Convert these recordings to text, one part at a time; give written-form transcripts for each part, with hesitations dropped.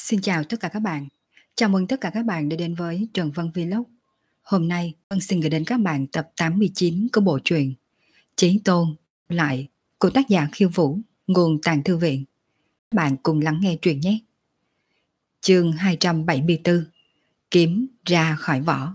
Xin chào tất cả các bạn. Chào mừng tất cả các bạn đã đến với Trần Vân Vlog. Hôm nay Vân xin gửi đến các bạn tập 89 của bộ truyện Chí Tôn lại của tác giả Khiêu Vũ, nguồn Tàng Thư Viện. Các bạn cùng lắng nghe truyện nhé. Chương 274: Kiếm ra khỏi vỏ.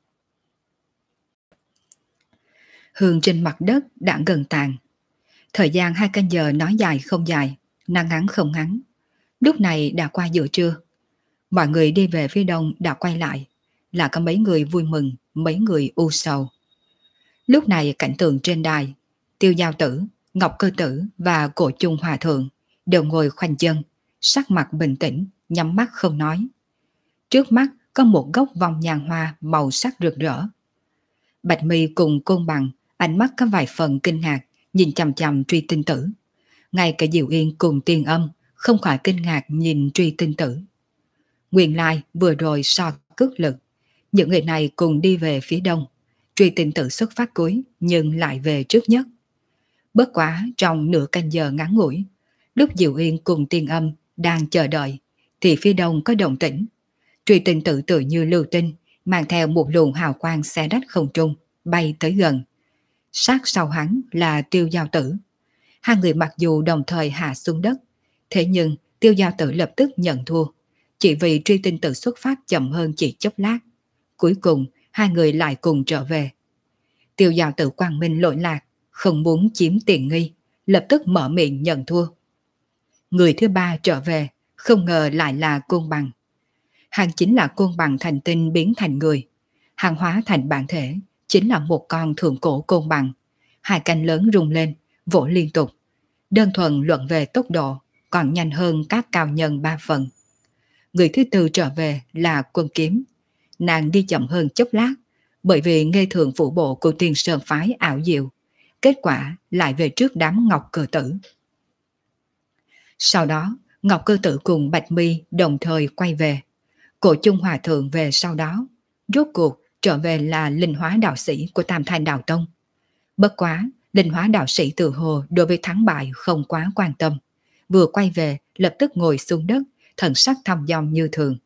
Hương trên mặt đất đã gần tàn. Thời gian 2 canh giờ nói dài không dài, nói ngắn không ngắn. Lúc này đã qua giữa trưa. Mọi người đi về phía đông đã quay lại, là có mấy người vui mừng, mấy người u sầu. Lúc này cảnh tượng trên đài, Tiêu Giao Tử, Ngọc Cơ Tử và Cổ Chung Hòa Thượng đều ngồi khoanh chân, sắc mặt bình tĩnh, nhắm mắt không nói. Trước mắt có một gốc vòng nhàn hoa màu sắc rực rỡ. Bạch Mi cùng Côn Bằng, ánh mắt có vài phần kinh ngạc, nhìn chằm chằm Truy Tinh Tử. Ngay cả Diệu Yên cùng Tiên Âm không khỏi kinh ngạc nhìn Truy Tinh Tử. Nguyên lai vừa rồi so cước lực, những người này cùng đi về phía đông. Truy Tinh Tử xuất phát cuối nhưng lại về trước nhất. Bất quá trong nửa canh giờ ngắn ngủi, lúc Diệu Yên cùng Tiên Âm đang chờ đợi thì phía đông có động tĩnh. Truy Tinh Tử tự như lưu tinh, mang theo một luồng hào quang xé rách không trung, bay tới gần. Sát sau hắn là Tiêu Giao Tử. Hai người mặc dù đồng thời hạ xuống đất, thế nhưng Tiêu Giao Tử lập tức nhận thua, chỉ vì Truy Tinh Tử xuất phát chậm hơn chỉ chốc lát. Cuối cùng hai người lại cùng trở về. Tiêu Giao Tử quang minh lỗi lạc, không muốn chiếm tiện nghi, lập tức mở miệng nhận thua. Người thứ ba trở về, không ngờ lại là Côn Bằng. Hắn chính là Côn Bằng thành tinh biến thành người. Hắn hóa thành bản thể, chính là một con thượng cổ côn bằng. Hai cánh lớn rung lên, vỗ liên tục. Đơn thuần luận về tốc độ, còn nhanh hơn các cao nhân 3 phần. Người thứ tư trở về là Quân Kiếm. Nàng đi chậm hơn chốc lát, bởi vì nghe thường phụ bộ của Tiên Sơn phái ảo diệu. Kết quả lại về trước đám Ngọc Cơ Tử. Sau đó, Ngọc Cơ Tử cùng Bạch Mi đồng thời quay về. Cổ Chung Hòa Thượng về sau đó. Rốt cuộc trở về là linh hóa đạo sĩ của Tam Thanh Đạo Tông. Bất quá, linh hóa đạo sĩ tự hồ đối với thắng bại không quá quan tâm. Vừa quay về, lập tức ngồi xuống đất, thần sắc thong dong như thường.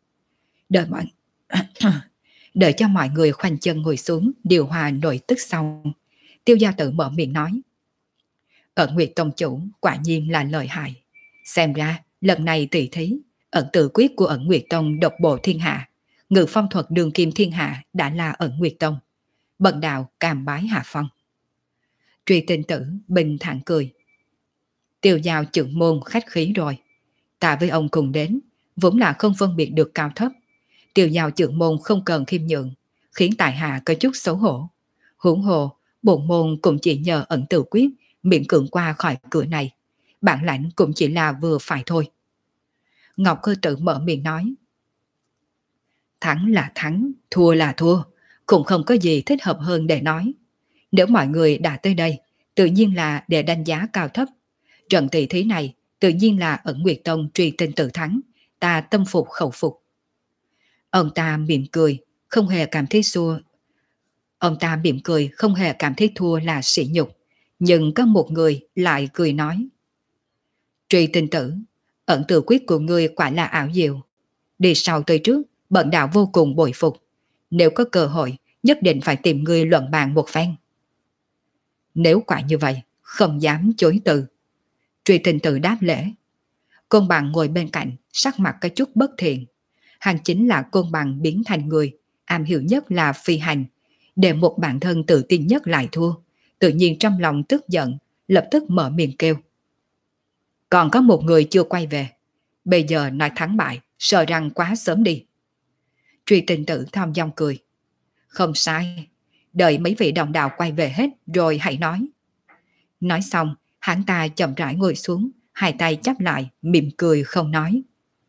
Đợi cho mọi người khoanh chân ngồi xuống, điều hòa nội tức xong, Tiêu Giao Tử mở miệng nói: Ẩn Nguyệt Tông chủ quả nhiên là lợi hại. Xem ra lần này tỷ thí, ẩn tự quyết của Ẩn Nguyệt Tông độc bộ thiên hạ, ngự phong thuật đường kim thiên hạ đã là Ẩn Nguyệt Tông. Bần đạo cam bái hạ phong. Truy Tinh Tử bình thản cười: Tiêu Giao trưởng môn khách khí rồi. Ta với ông cùng đến, vốn là không phân biệt được cao thấp. Tiêu Giao trưởng môn không cần khiêm nhượng, khiến tại hạ có chút xấu hổ. Huống hồ, bổn môn cũng chỉ nhờ ẩn tự quyết miễn cưỡng qua khỏi cửa này. Bản lãnh cũng chỉ là vừa phải thôi. Ngọc Cơ Tử mở miệng nói: Thắng là thắng, thua là thua, cũng không có gì thích hợp hơn để nói. Nếu mọi người đã tới đây, tự nhiên là để đánh giá cao thấp. Trận tỷ thí này tự nhiên là Ẩn Nguyệt Tông Truy Tinh Tử thắng, ta tâm phục khẩu phục. Ông ta mỉm cười, không hề cảm thấy xua. Ông ta mỉm cười, không hề cảm thấy thua là sỉ nhục. Nhưng có một người lại cười nói: Truy Tinh Tử, ẩn tự quyết của ngươi quả là ảo diệu. Đi sau tới trước, bần đạo vô cùng bội phục. Nếu có cơ hội, nhất định phải tìm ngươi luận bàn một phen. Nếu quả như vậy, không dám chối từ. Truy Tinh Tử đáp lễ. Côn Bằng ngồi bên cạnh, sắc mặt có chút bất thiện. Hắn chính là Côn Bằng biến thành người, am hiểu nhất là phi hành. Để một bản thân tự tin nhất lại thua, tự nhiên trong lòng tức giận, lập tức mở miệng kêu: Còn có một người chưa quay về. Bây giờ nói thắng bại, sợ rằng quá sớm đi. Truy Tinh Tử thong dong cười: Không sai, đợi mấy vị đồng đạo quay về hết rồi hãy nói. Nói xong, hắn ta chậm rãi ngồi xuống, hai tay chắp lại, mỉm cười không nói.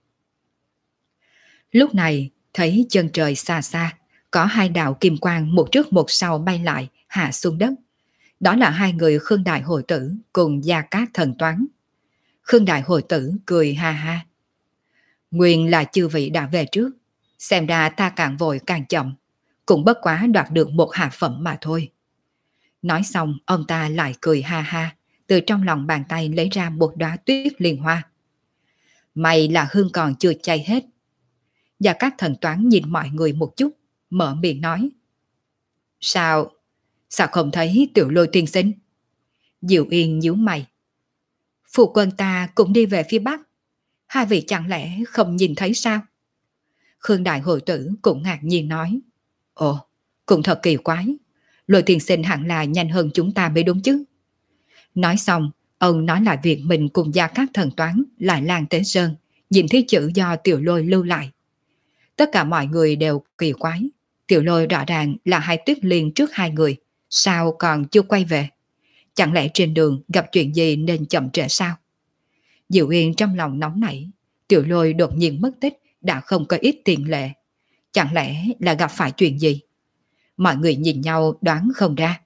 Lúc này, thấy chân trời xa xa, có hai đạo kim quang một trước một sau bay lại, hạ xuống đất. Đó là hai người Khương Đại Hội Tử cùng Gia Cát Thần Toán. Khương Đại Hội Tử cười ha ha: Nguyên là chư vị đã về trước, xem ra ta càng vội càng chậm, cũng bất quá đoạt được một hạ phẩm mà thôi. Nói xong, ông ta lại cười ha ha, từ trong lòng bàn tay lấy ra một đóa tuyết liên hoa. May là hương còn chưa cháy hết, Gia Cát Thần Toán nhìn mọi người một chút, mở miệng nói. Sao? Sao không thấy Tiểu Lôi tiên sinh? Diệu Yên nhíu mày. Phụ quân ta cũng đi về phía bắc. Hai vị chẳng lẽ không nhìn thấy sao? Khương Đại Hội Tử cũng ngạc nhiên nói. Ồ, cũng thật kỳ quái. Lôi tiên sinh hẳn là nhanh hơn chúng ta mới đúng chứ. Nói xong, ông nói lại việc mình cùng Gia Cát Thần Toán lại Lang Tế Sơn, nhìn thấy chữ do Tiểu Lôi lưu lại. Tất cả mọi người đều kỳ quái. Tiểu Lôi rõ ràng là hai Tuyết Liên trước hai người, sao còn chưa quay về? Chẳng lẽ trên đường gặp chuyện gì nên chậm trễ sao? Diệu Yên trong lòng nóng nảy, Tiểu Lôi đột nhiên mất tích đã không có ít tiền lệ. Chẳng lẽ là gặp phải chuyện gì? Mọi người nhìn nhau đoán không ra.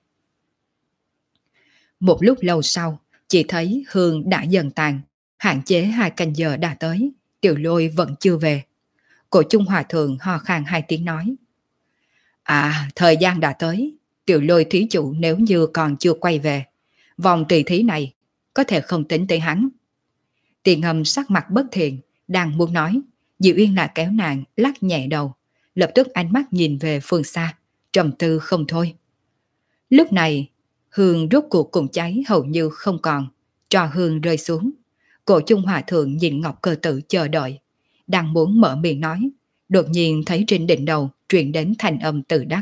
Một lúc lâu sau, chỉ thấy hương đã dần tàn, hạn chế 2 canh giờ đã tới, Tiểu Lôi vẫn chưa về. Cổ Trung Hòa Thượng ho khan 2 tiếng nói. À, thời gian đã tới, Tiểu Lôi thí chủ nếu như còn chưa quay về, vòng tỷ thí này có thể không tính tới hắn. Tiền Ngâm sắc mặt bất thiện, đang muốn nói, Diệu Yên lại kéo nàng lắc nhẹ đầu, lập tức ánh mắt nhìn về phương xa, trầm tư không thôi. Lúc này, hương rốt cuộc cùng cháy hầu như không còn, trò hương rơi xuống. Cổ Trung Hòa Thượng nhìn Ngọc Cơ Tử chờ đợi, đang muốn mở miệng nói, đột nhiên thấy trên đỉnh đầu truyền đến thanh âm tự đắc.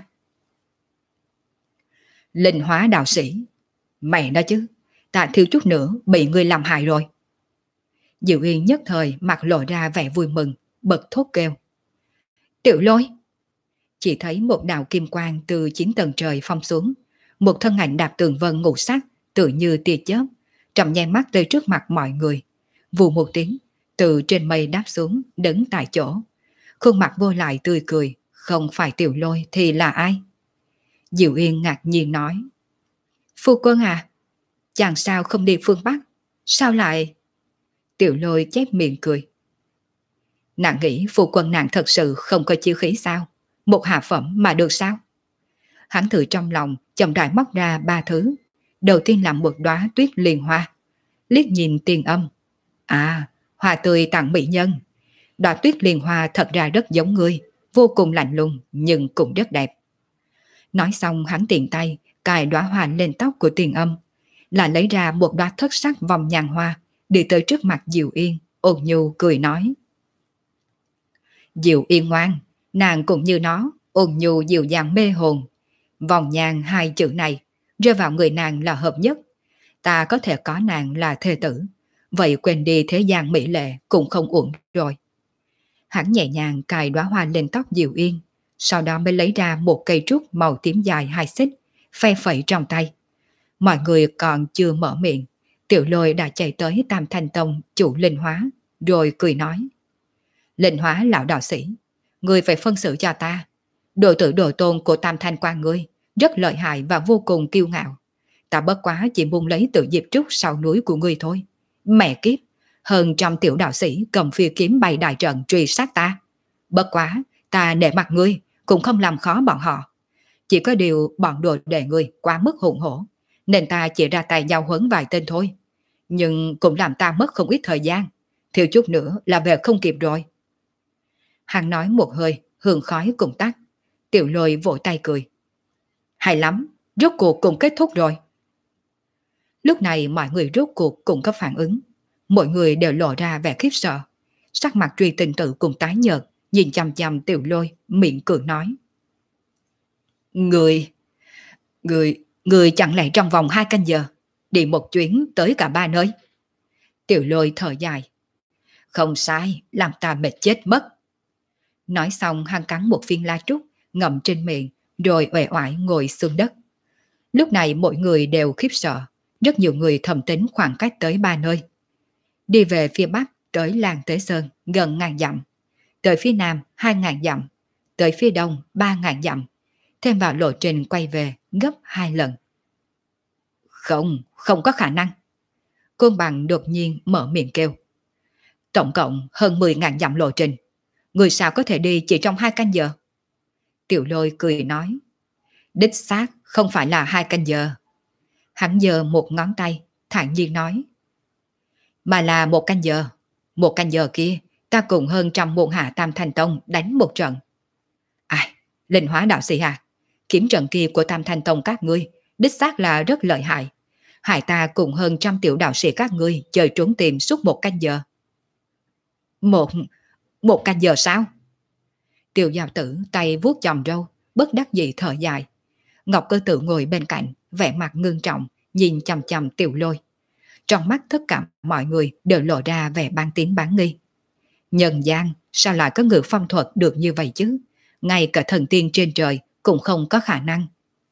Linh hóa đạo sĩ, mày đó chứ, ta thiếu chút nữa bị ngươi làm hại rồi. Diệu Yên nhất thời mặt lộ ra vẻ vui mừng, bật thốt kêu. Tiểu Lôi! Chỉ thấy một đạo kim quang từ 9 tầng trời phong xuống, một thân ảnh đạp tường vân ngũ sắc, tự như tia chớp, trầm nháy mắt tới trước mặt mọi người. Vù một tiếng, từ trên mây đáp xuống, đứng tại chỗ. Khuôn mặt vô lại tươi cười, không phải Tiểu Lôi thì là ai? Diệu Yên ngạc nhiên nói. Phu quân à, chàng sao không đi phương Bắc? Sao lại... Tiểu Lôi chép miệng cười. Nàng nghĩ phu quân nàng thật sự không có chiêu khí sao? Một hạ phẩm mà được sao? Hắn thử trong lòng, chậm rãi móc ra 3 thứ. Đầu tiên là một đóa tuyết liên hoa. Liếc nhìn Tiền Âm. À, hoa tươi tặng mỹ nhân. Đóa tuyết liên hoa thật ra rất giống ngươi, vô cùng lạnh lùng nhưng cũng rất đẹp. Nói xong hắn tiện tay cài đóa hoa lên tóc của Tiền Âm, lại lấy ra một đóa thất sắc vòng nhàn hoa, đi tới trước mặt Diệu Yên, ôn nhu cười nói. Diệu Yên ngoan, nàng cũng như nó, ôn nhu dịu dàng mê hồn. Vòng nhàn 2 chữ này, rơi vào người nàng là hợp nhất. Ta có thể có nàng là thê tử, vậy quên đi thế gian mỹ lệ cũng không uổng rồi. Hắn nhẹ nhàng cài đóa hoa lên tóc Diệu Yên, sau đó mới lấy ra một cây trúc màu tím dài 2 xích, phe phẩy trong tay. Mọi người còn chưa mở miệng, Tiểu Lôi đã chạy tới Tam Thanh Tông chủ Linh Hóa, rồi cười nói. Linh Hóa lão đạo sĩ, ngươi phải phân xử cho ta. Đồ tử đồ tôn của Tam Thanh Quan ngươi rất lợi hại và vô cùng kiêu ngạo. Ta bất quá chỉ muốn lấy tự diệp trúc sau núi của ngươi thôi. Mẹ kiếp, hơn trăm tiểu đạo sĩ cầm phi kiếm bày đại trận truy sát ta. Bất quá, ta nể mặt ngươi, cũng không làm khó bọn họ. Chỉ có điều bọn đồ đệ ngươi quá mức hùng hổ, nên ta chỉ ra tay giao huấn vài tên thôi. Nhưng cũng làm ta mất không ít thời gian, thiếu chút nữa là về không kịp rồi. Hắn nói một hơi, hương khói cùng tắt. Tiểu Lôi vỗ tay cười. Hay lắm, rốt cuộc cũng kết thúc rồi. Lúc này mọi người rốt cuộc cũng có phản ứng. Mọi người đều lộ ra vẻ khiếp sợ. Sắc mặt Truy Tình Tử cùng tái nhợt, nhìn chằm chằm Tiểu Lôi, miệng cười nói. Người chẳng lẽ trong vòng 2 canh giờ, đi một chuyến tới cả 3 nơi? Tiểu Lôi thở dài. Không sai, làm ta mệt chết mất. Nói xong hắn cắn một viên la trúc, ngậm trên miệng, rồi uể oải ngồi xuống đất. Lúc này mọi người đều khiếp sợ, rất nhiều người thầm tính khoảng cách tới 3 nơi. Đi về phía bắc tới Lang Tế Sơn gần 1000 dặm, tới phía nam 2000 dặm, tới phía đông 3000 dặm, thêm vào lộ trình quay về gấp 2 lần. Không có khả năng. Côn Bằng đột nhiên mở miệng kêu. Tổng cộng hơn 10.000 dặm lộ trình, người sao có thể đi chỉ trong 2 canh giờ? Tiểu Lôi cười nói. Đích xác không phải là 2 canh giờ. Hắn giơ một ngón tay, thản nhiên nói. Mà là 1 canh giờ. 1 canh giờ kia, ta cùng hơn trăm môn hạ Tam Thanh Tông đánh một trận. Ai, Linh Hóa đạo sĩ à, kiếm trận kia của Tam Thanh Tông các ngươi, đích xác là rất lợi hại. Hại ta cùng hơn trăm tiểu đạo sĩ các ngươi chơi trốn tìm suốt một canh giờ. Một, một canh giờ sao? Tiêu Giao Tử tay vuốt chòm râu, bất đắc dĩ thở dài. Ngọc Cơ Tự ngồi bên cạnh, vẻ mặt ngưng trọng, nhìn chằm chằm Tiểu Lôi. Trong mắt tất cả mọi người đều lộ ra vẻ bán tín bán nghi. Nhân gian sao lại có ngự phong thuật được như vậy chứ? Ngay cả thần tiên trên trời cũng không có khả năng.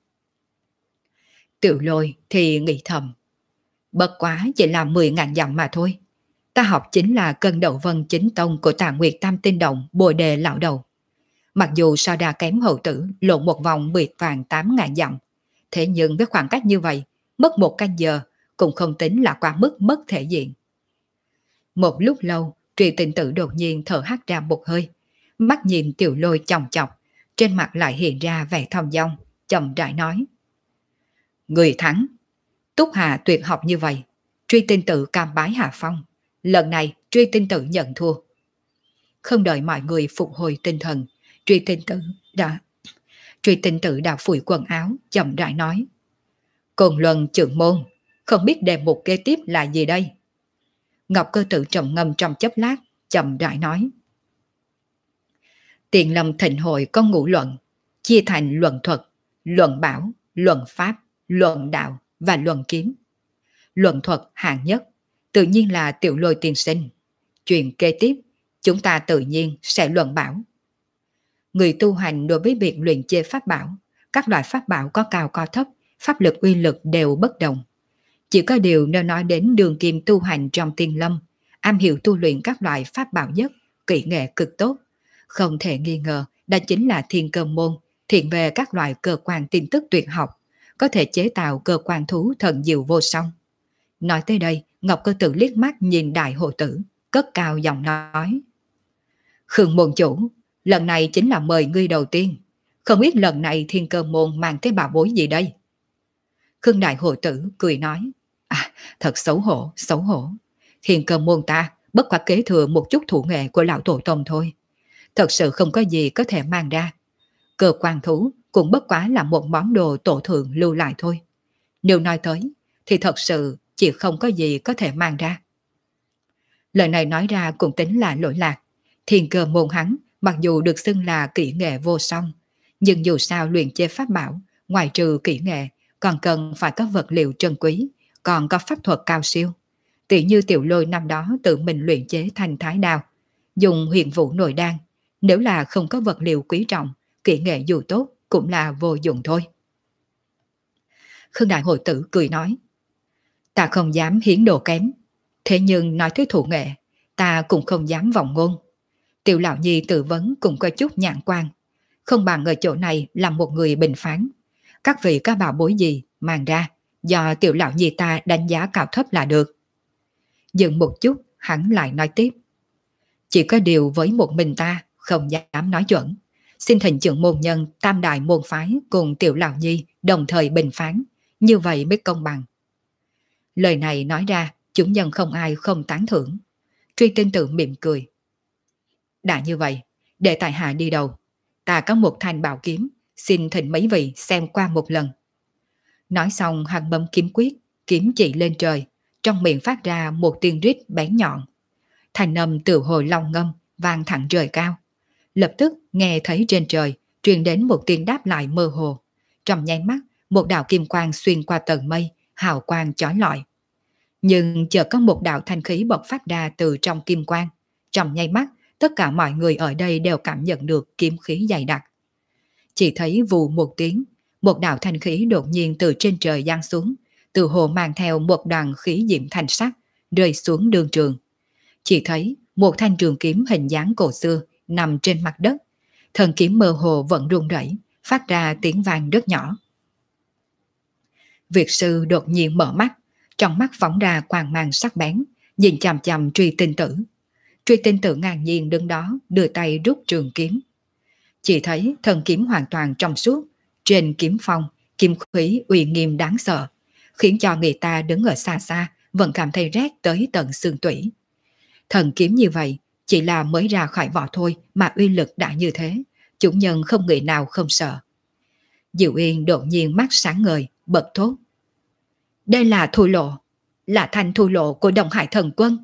Tiểu Lôi thì nghĩ thầm. Bất quá chỉ là 10.000 dặm mà thôi. Ta học chính là cân đậu vân chính tông của Tà Nguyệt Tam Tinh Động Bồ Đề lão đầu. Mặc dù so đa kém hậu tử lộn một vòng 18.000 dặm, thế nhưng với khoảng cách như vậy, mất một canh giờ cũng không tính là quá mức mất thể diện. Một lúc lâu, Trì Tịnh Tử đột nhiên thở hắt ra một hơi, mắt nhìn Tiểu Lôi chòng chọc, trên mặt lại hiện ra vẻ thong dong, chậm rãi nói: Người thắng. Túc Hà tuyệt học như vậy, Truy Tinh Tử cam bái hạ phong. Lần này Truy Tinh Tử nhận thua. Không đợi mọi người phục hồi tinh thần, Truy Tinh Tử đã phủi quần áo, chậm rãi nói: Côn Luân trưởng môn, không biết đề mục kế tiếp là gì đây? Ngọc Cơ Tự trầm ngâm trong chốc lát, chậm rãi nói: Tiền Lâm Thịnh Hội có ngũ luận, chia thành luận thuật, luận bảo, luận pháp, luận đạo và luận kiếm. Luận thuật hạng nhất tự nhiên là Tiểu Lôi tiên sinh. Chuyện kế tiếp chúng ta tự nhiên sẽ luận bảo. Người tu hành đối với việc luyện chế pháp bảo, các loại pháp bảo có cao có thấp, pháp lực uy lực đều bất đồng. Chỉ có điều nếu nói đến đường kim tu hành trong tiên lâm, am hiểu tu luyện các loại pháp bảo nhất, kỹ nghệ cực tốt, không thể nghi ngờ đó chính là Thiên Cơ môn, thiện về các loại cơ quan tin tức tuyệt học, có thể chế tạo cơ quan thú thần diệu vô song. Nói tới đây, Ngọc Cơ Tự liếc mắt nhìn đại hộ tử, cất cao giọng nói: Khương môn chủ, lần này chính là mời ngươi đầu tiên. Không biết lần này Thiên Cơ môn mang tới bảo bối gì đây? Khương đại hộ tử cười nói: Thật xấu hổ, xấu hổ. Thiên Cơ môn ta bất quá kế thừa một chút thủ nghệ của lão tổ tông thôi. Thật sự không có gì có thể mang ra. Cơ quan thú cũng bất quá là một món đồ tổ thượng lưu lại thôi. Nếu nói tới thì thật sự chỉ không có gì có thể mang ra. Lời này nói ra cũng tính là lỗi lạc. Thiên Cơ môn hắn mặc dù được xưng là kỹ nghệ vô song, nhưng dù sao luyện chế pháp bảo, ngoài trừ kỹ nghệ, còn cần phải có vật liệu trân quý, còn có pháp thuật cao siêu. Tỷ như Tiểu Lôi năm đó tự mình luyện chế thành thái đao, dùng huyền vũ nội đan, nếu là không có vật liệu quý trọng, kỹ nghệ dù tốt cũng là vô dụng thôi. Khương đại hội tử cười nói: Ta không dám hiến đồ kém, thế nhưng nói tới thủ nghệ, ta cũng không dám vọng ngôn. Tiểu lão nhi tự vấn cũng có chút nhãn quan, không bằng ở chỗ này làm một người bình phán. Các vị có bảo bối gì mang ra, do tiểu lão nhi ta đánh giá cao thấp là được. Dừng một chút, hắn lại nói tiếp: Chỉ có điều với một mình ta không dám nói chuẩn, xin thỉnh trưởng môn nhân tam đại môn phái cùng tiểu lão nhi đồng thời bình phán, như vậy mới công bằng. Lời này nói ra, chúng nhân không ai không tán thưởng. Truy Tinh Tử mỉm cười: Đã như vậy, để tại hạ đi đầu. Ta có một thanh bảo kiếm, xin thỉnh mấy vị xem qua một lần. Nói xong hắn bấm kiếm quyết, kiếm chỉ lên trời, trong miệng phát ra một tiếng rít bén nhọn. Thành âm từ hồi long ngâm vang thẳng trời cao. Lập tức nghe thấy trên trời truyền đến một tiếng đáp lại mơ hồ. Trong nháy mắt, một đạo kim quang xuyên qua tầng mây, hào quang chói lọi. Nhưng chợt có một đạo thanh khí bộc phát ra từ trong kim quang. Trong nháy mắt, tất cả mọi người ở đây đều cảm nhận được kiếm khí dày đặc. Chỉ thấy vù một tiếng, một đạo thanh khí đột nhiên từ trên trời giáng xuống, từ hồ mang theo một đoàn khí diễm thanh sắc, rơi xuống đường trường. Chỉ thấy một thanh trường kiếm hình dáng cổ xưa nằm trên mặt đất, thân kiếm mơ hồ vẫn rung rẩy, phát ra tiếng vang rất nhỏ. Việt sư đột nhiên mở mắt, trong mắt phóng ra quang mang sắc bén, nhìn chằm chằm Truy Tinh Tử. Truy Tinh Tử ngang nhiên đứng đó, đưa tay rút trường kiếm. Chỉ thấy thân kiếm hoàn toàn trong suốt, trên kiếm phong, kim khí uy nghiêm đáng sợ, khiến cho người ta đứng ở xa xa vẫn cảm thấy rét tới tận xương tủy. Thần kiếm như vậy, Chỉ là mới ra khỏi vỏ thôi mà uy lực đã như thế, chủ nhân không người nào không sợ. Diệu Yên đột nhiên mắt sáng ngời, bật thốt. Đây là Thu Lộ, là thanh Thu Lộ của Đông Hải Thần Quân.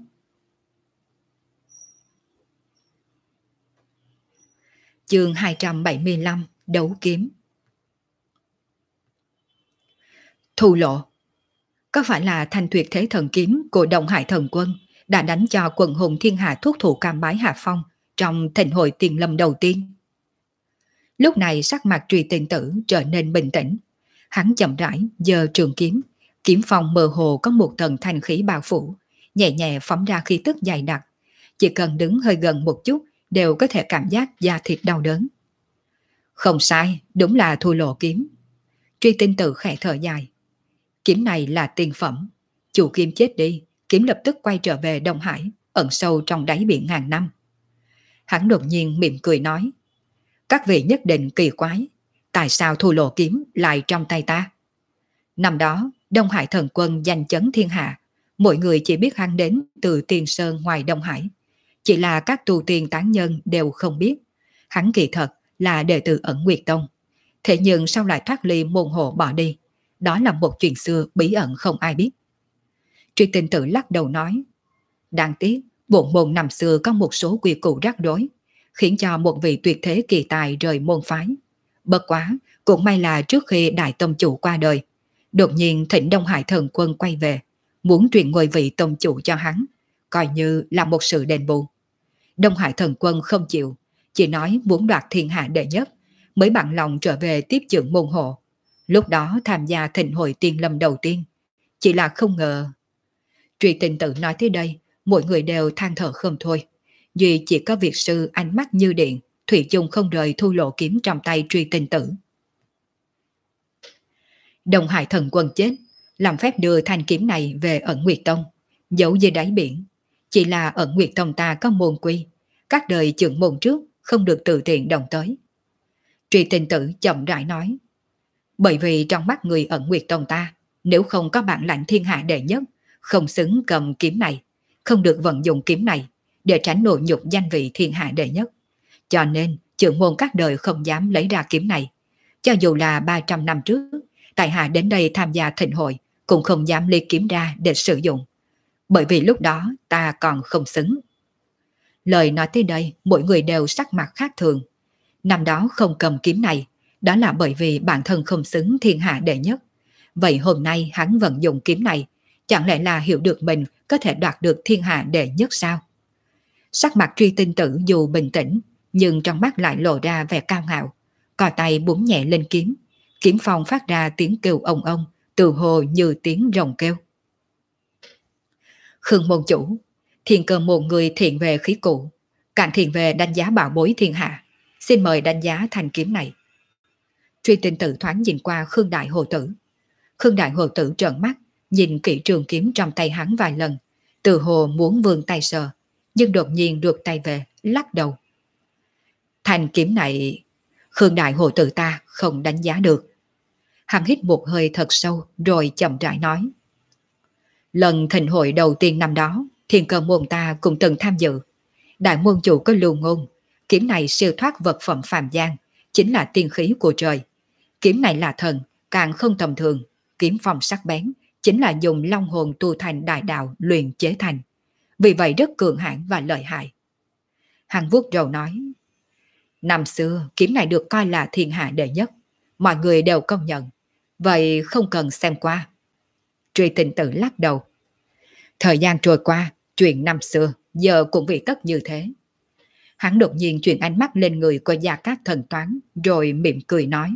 Chương 275, đấu kiếm. Thu Lộ, có phải là thanh tuyệt thế thần kiếm của Đông Hải Thần Quân đã đánh cho quần hùng thiên hạ thuốc thủ cam bái hạ phong trong thịnh hội tiền lâm đầu tiên? Lúc này sắc mặt Truy Tinh Tử trở nên bình tĩnh. Hắn chậm rãi giơ trường kiếm, kiếm phong mơ hồ có một tầng thanh khí bao phủ, nhẹ nhẹ phóng ra khí tức dày đặc. Chỉ cần đứng hơi gần một chút đều có thể cảm giác da thịt đau đớn. Không sai, đúng là Thu Lộ kiếm. Truy Tinh Tử khẽ thở dài. Kiếm này là tiên phẩm. Chủ kiếm chết đi, kiếm lập tức quay trở về Đông Hải, ẩn sâu trong đáy biển ngàn năm. Hắn đột nhiên mỉm cười nói. Các vị nhất định kỳ quái, tại sao Thu Lộ kiếm lại trong tay ta? Năm đó, Đông Hải Thần Quân danh chấn thiên hạ, mọi người chỉ biết hắn đến từ Tiên Sơn ngoài Đông Hải. Chỉ là các tu tiên tán nhân đều không biết, hắn kỳ thật là đệ tử Ẩn Nguyệt Tông. Thế nhưng sau lại thoát ly môn hộ bỏ đi, đó là một chuyện xưa bí ẩn không ai biết. Truy Tinh Tử lắc đầu nói, đáng tiếc, bộ môn năm xưa có một số quy củ rắc rối, khiến cho một vị tuyệt thế kỳ tài rời môn phái. Bất quá, cũng may là trước khi Đại Tông Chủ qua đời, đột nhiên thỉnh Đông Hải Thần Quân quay về, muốn truyền ngôi vị Tông Chủ cho hắn, coi như là một sự đền bù. Đông Hải Thần Quân không chịu, chỉ nói muốn đoạt thiên hạ đệ nhất, mới bằng lòng trở về tiếp trưởng môn hộ. Lúc đó tham gia thịnh hội tiên lâm đầu tiên, chỉ là không ngờ. Truy Tinh Tử nói tới đây, mọi người đều than thở không thôi. Duy chỉ có Việt sư ánh mắt như điện, thủy chung không rời Thu Lộ kiếm trong tay Truy Tinh Tử. Đông Hải Thần Quân chết, làm phép đưa thanh kiếm này về Ẩn Nguyệt Tông, giấu dưới đáy biển. Chỉ là Ẩn Nguyệt Tông ta có môn quy, các đời trưởng môn trước không được tự tiện động tới. Truy Tinh Tử chậm rãi nói, bởi vì trong mắt người Ẩn Nguyệt Tông ta, nếu không có bản lãnh thiên hạ đệ nhất, không xứng cầm kiếm này, không được vận dụng kiếm này để tránh nổi nhục danh vị thiên hạ đệ nhất. Cho nên trưởng môn các đời không dám lấy ra kiếm này. Cho dù là 300 năm trước, tại hạ đến đây tham gia thịnh hội cũng không dám lấy kiếm ra để sử dụng. Bởi vì lúc đó ta còn không xứng. Lời nói tới đây, mỗi người đều sắc mặt khác thường. Năm đó không cầm kiếm này, đó là bởi vì bản thân không xứng thiên hạ đệ nhất. Vậy hôm nay hắn vận dụng kiếm này, chẳng lẽ là hiểu được mình có thể đoạt được thiên hạ đệ nhất sao? Sắc mặt Truy Tinh Tử dù bình tĩnh, nhưng trong mắt lại lộ ra vẻ cao ngạo. Cò tay búng nhẹ lên kiếm, kiếm phong phát ra tiếng kêu ông ông, từ hồ như tiếng rồng kêu. Khương môn chủ, Thiên Cơ môn người thiện về khí cụ, càng thiện về đánh giá bảo bối thiên hạ. Xin mời đánh giá thanh kiếm này. Truy Tinh Tử thoáng nhìn qua Khương Đại Hồ Tử. Khương Đại Hồ Tử trợn mắt, nhìn kỹ trường kiếm trong tay hắn vài lần, từ hồ muốn vươn tay sờ, nhưng đột nhiên rụt tay về, lắc đầu. Thanh kiếm này, Khương Đại Hồ Tử ta không đánh giá được. Hắn hít một hơi thật sâu rồi chậm rãi nói. Lần thịnh hội đầu tiên năm đó, Thiên Cơ môn ta cũng từng tham dự. Đại môn chủ có lưu ngôn, kiếm này siêu thoát vật phẩm phàm gian, chính là tiên khí của trời. Kiếm này là thần, càng không tầm thường, kiếm phong sắc bén, chính là dùng long hồn tu thành đại đạo luyện chế thành. Vì vậy rất cường hãn và lợi hại. Hắn vuốt râu nói, năm xưa kiếm này được coi là thiên hạ đệ nhất, mọi người đều công nhận, vậy không cần xem qua. Truy Tinh Tử lắc đầu. Thời gian trôi qua, chuyện năm xưa giờ cũng vì tất như thế. Hắn đột nhiên chuyển ánh mắt lên người của Gia Cát Thần Toán, rồi mỉm cười nói.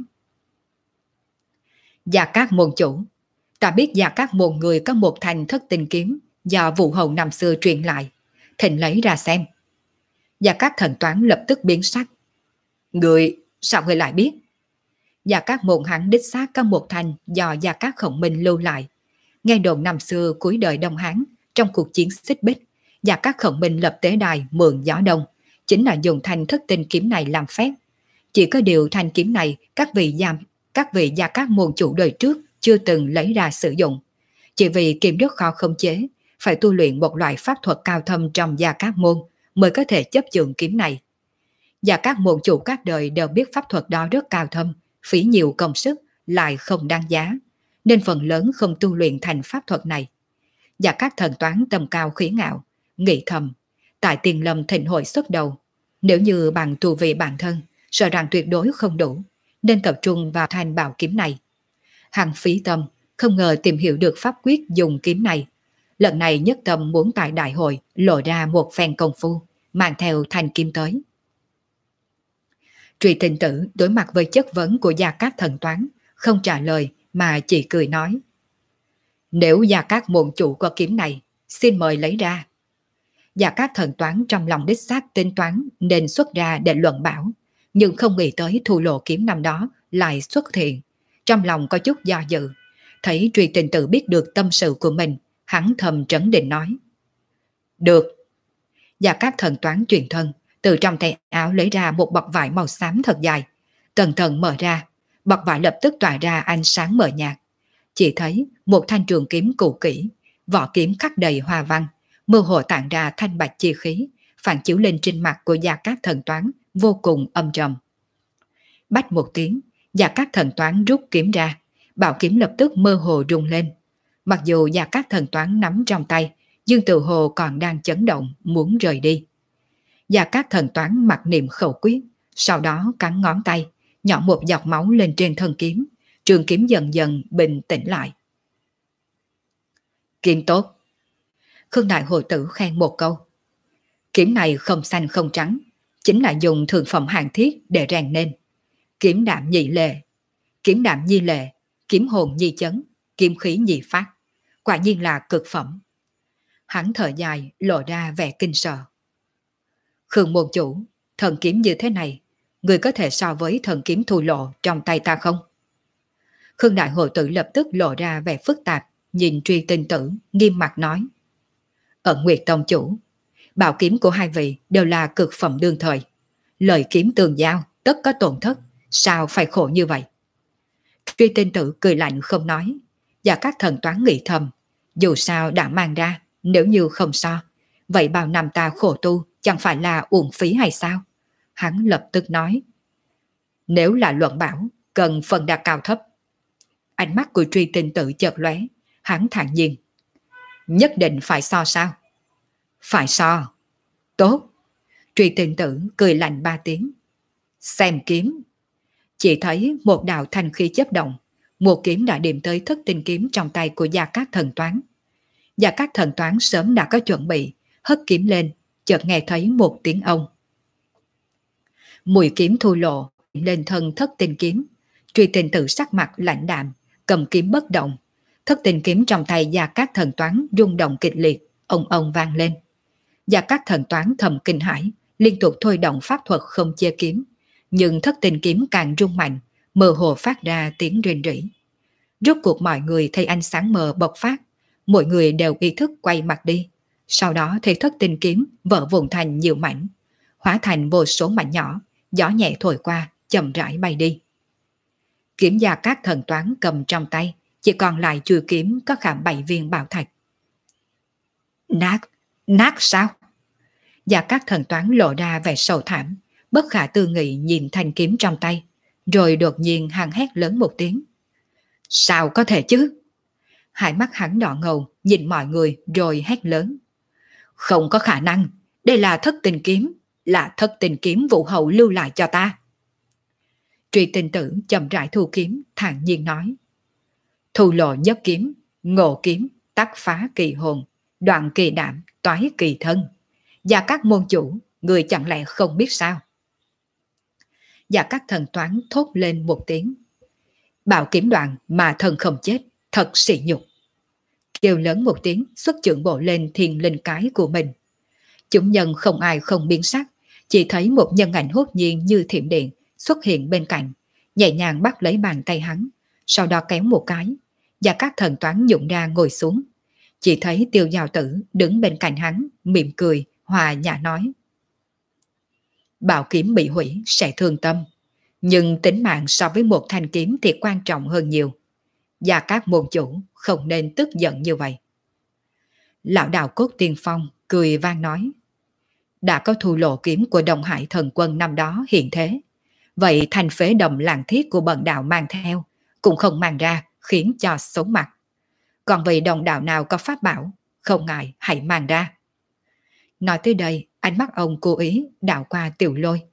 Gia Cát môn chủ, ta biết Gia Cát môn người có một thanh thất tinh kiếm do Vũ Hầu năm xưa truyền lại, thỉnh lấy ra xem. Gia Cát Thần Toán lập tức biến sắc. Người, sao người lại biết? Gia Cát môn hắn đích xác có một thanh do Gia Cát Khổng Minh lưu lại. Nghe đồn năm xưa cuối đời Đông Hán, trong cuộc chiến xích bích, Gia Cát Khổng Minh lập tế đài mượn gió đông, chính là dùng thanh thất tinh kiếm này làm phép. Chỉ có điều thanh kiếm này các vị Gia Cát môn chủ đời trước chưa từng lấy ra sử dụng. Chỉ vì kiếm rất khó khống chế, phải tu luyện một loại pháp thuật cao thâm trong Gia Cát môn mới có thể chấp trường kiếm này. Và các môn chủ các đời đều biết pháp thuật đó rất cao thâm, phí nhiều công sức, lại không đáng giá, nên phần lớn không tu luyện thành pháp thuật này. Và các thần toán tầm cao khí ngạo, nghĩ thầm, tại Tiền Lâm thịnh hội xuất đầu, nếu như bằng tu vi bản thân, sợ rằng tuyệt đối không đủ, nên tập trung vào thanh bảo kiếm này. Hắn phí tâm, không ngờ tìm hiểu được pháp quyết dùng kiếm này. Lần này nhất tâm muốn tại đại hội lộ ra một phen công phu, mang theo thanh kiếm tới. Truy Tinh Tử đối mặt với chất vấn của Gia Cát thần toán, không trả lời mà chỉ cười nói. Nếu Gia Cát môn chủ có kiếm này, xin mời lấy ra. Gia Cát thần toán trong lòng đích xác tính toán nên xuất ra để luận bảo, nhưng không nghĩ tới thu lộ kiếm năm đó lại xuất hiện. Trong lòng có chút do dự, thấy Truy Tinh Tử biết được tâm sự của mình, hắn thầm trấn định nói. Được. Gia Cát thần toán truyền thân, từ trong tay áo lấy ra một bọc vải màu xám thật dài. Tần tần mở ra, bọc vải lập tức tỏa ra ánh sáng mờ nhạt. Chỉ thấy một thanh trường kiếm cũ kỹ, vỏ kiếm khắc đầy hoa văn, mơ hồ tản ra thanh bạch chi khí, phản chiếu lên trên mặt của Gia Cát thần toán vô cùng âm trầm. Bách một tiếng, Gia Cát thần toán rút kiếm ra, bảo kiếm lập tức mơ hồ rung lên. Mặc dù Gia Cát thần toán nắm trong tay, nhưng tự hồ còn đang chấn động muốn rời đi. Gia Cát thần toán mặc niệm khẩu quyết, sau đó cắn ngón tay, nhỏ một giọt máu lên trên thân kiếm, trường kiếm dần dần bình tĩnh lại. Kiếm tốt. Khương Đại Hồ Tử khen một câu. Kiếm này không xanh không trắng, chính là dùng thượng phẩm hàn thiết để rèn nên. Kiếm đạm nhị lệ, kiếm đạm nhi lệ, kiếm hồn nhi chấn, kiếm khí nhị phát, quả nhiên là cực phẩm. Hắn thở dài lộ ra vẻ kinh sợ. Khương môn chủ, thần kiếm như thế này, người có thể so với thần kiếm thu lộ trong tay ta không? Khương Đại Hồ Tử lập tức lộ ra vẻ phức tạp, nhìn Truy Tinh Tử, nghiêm mặt nói. Ẩn Nguyệt tông chủ, bảo kiếm của hai vị đều là cực phẩm đương thời. Lời kiếm tường giao, tất có tổn thất, sao phải khổ như vậy? Truy Tinh Tử cười lạnh không nói, và các thần toán nghĩ thầm, dù sao đã mang ra, nếu như không so, vậy bao năm ta khổ tu chẳng phải là uổng phí hay sao? Hắn lập tức nói. Nếu là luận bảo, cần phân đa cao thấp. Ánh mắt của Truy Tinh Tử chợt lóe, hắn thản nhiên. Nhất định phải so sao? Phải so. Tốt. Truy Tinh Tử cười lạnh 3 tiếng. Xem kiếm. Chỉ thấy một đạo thanh khí chớp động, một kiếm đã điểm tới thất tinh kiếm trong tay của Gia Cát thần toán. Gia Cát thần toán sớm đã có chuẩn bị, hất kiếm lên, chợt nghe thấy một tiếng ông. Mùi kiếm thu lộ lên thân thất tinh kiếm. Truy Tinh Tử sắc mặt lạnh đạm, cầm kiếm bất động. Thất tinh kiếm trong tay Gia Cát thần toán rung động kịch liệt, ông vang lên. Gia Cát thần toán thầm kinh hãi, liên tục thôi động pháp thuật không chia kiếm, nhưng thất tinh kiếm càng rung mạnh, mơ hồ phát ra tiếng rền rỉ. Rốt cuộc mọi người thấy ánh sáng mờ bộc phát, mọi người đều ý thức quay mặt đi. Sau đó thấy thất tinh kiếm vỡ vụn thành nhiều mảnh, hóa thành vô số mảnh nhỏ, gió nhẹ thổi qua, chậm rãi bay đi. Kiếm Gia Cát thần toán cầm trong tay, chỉ còn lại chuôi kiếm có khảm 7 viên bảo thạch. Nát sao? Gia Cát thần toán lộ ra vẻ sầu thảm, bất khả tư nghị nhìn thanh kiếm trong tay, rồi đột nhiên hắn hét lớn một tiếng. Sao có thể chứ? Hai mắt hắn đỏ ngầu, nhìn mọi người rồi hét lớn. Không có khả năng, đây là thất tinh kiếm Vũ Hậu lưu lại cho ta. Truy Tinh Tử chậm rãi thu kiếm, thản nhiên nói. Thu lộ nhất kiếm, ngộ kiếm, tắc phá kỳ hồn, đoạn kỳ đảm, toái kỳ thân. Gia Cát môn chủ, người chẳng lẽ không biết sao? Gia Cát thần toán thốt lên một tiếng. Bảo kiếm đoạn mà thần không chết, thật sỉ nhục. Kêu lớn một tiếng, xuất chưởng bộ lên thiên linh cái của mình. Chúng nhân không ai không biến sắc, chỉ thấy một nhân ảnh hốt nhiên như thiểm điện xuất hiện bên cạnh, nhẹ nhàng bắt lấy bàn tay hắn, sau đó kéo một cái. Gia Cát thần toán nhụng ra ngồi xuống. Chỉ thấy Tiêu Giao Tử đứng bên cạnh hắn, mỉm cười, hòa nhã nói. Bảo kiếm bị hủy sẽ thương tâm, nhưng tính mạng so với một thanh kiếm thì quan trọng hơn nhiều. Gia Cát môn chủ không nên tức giận như vậy. Lão đạo cốt tiên phong cười vang nói. đã có thu lộ kiếm của Đông Hải thần quân năm đó hiện thế. Vậy thanh phế đầm làng thiết của bần đạo mang theo cũng không mang ra, khiến cho xấu mặt. Còn vị đồng đạo nào có pháp bảo, không ngại hãy mang ra. Nói tới đây, ánh mắt ông cố ý đảo qua Tiểu Lôi.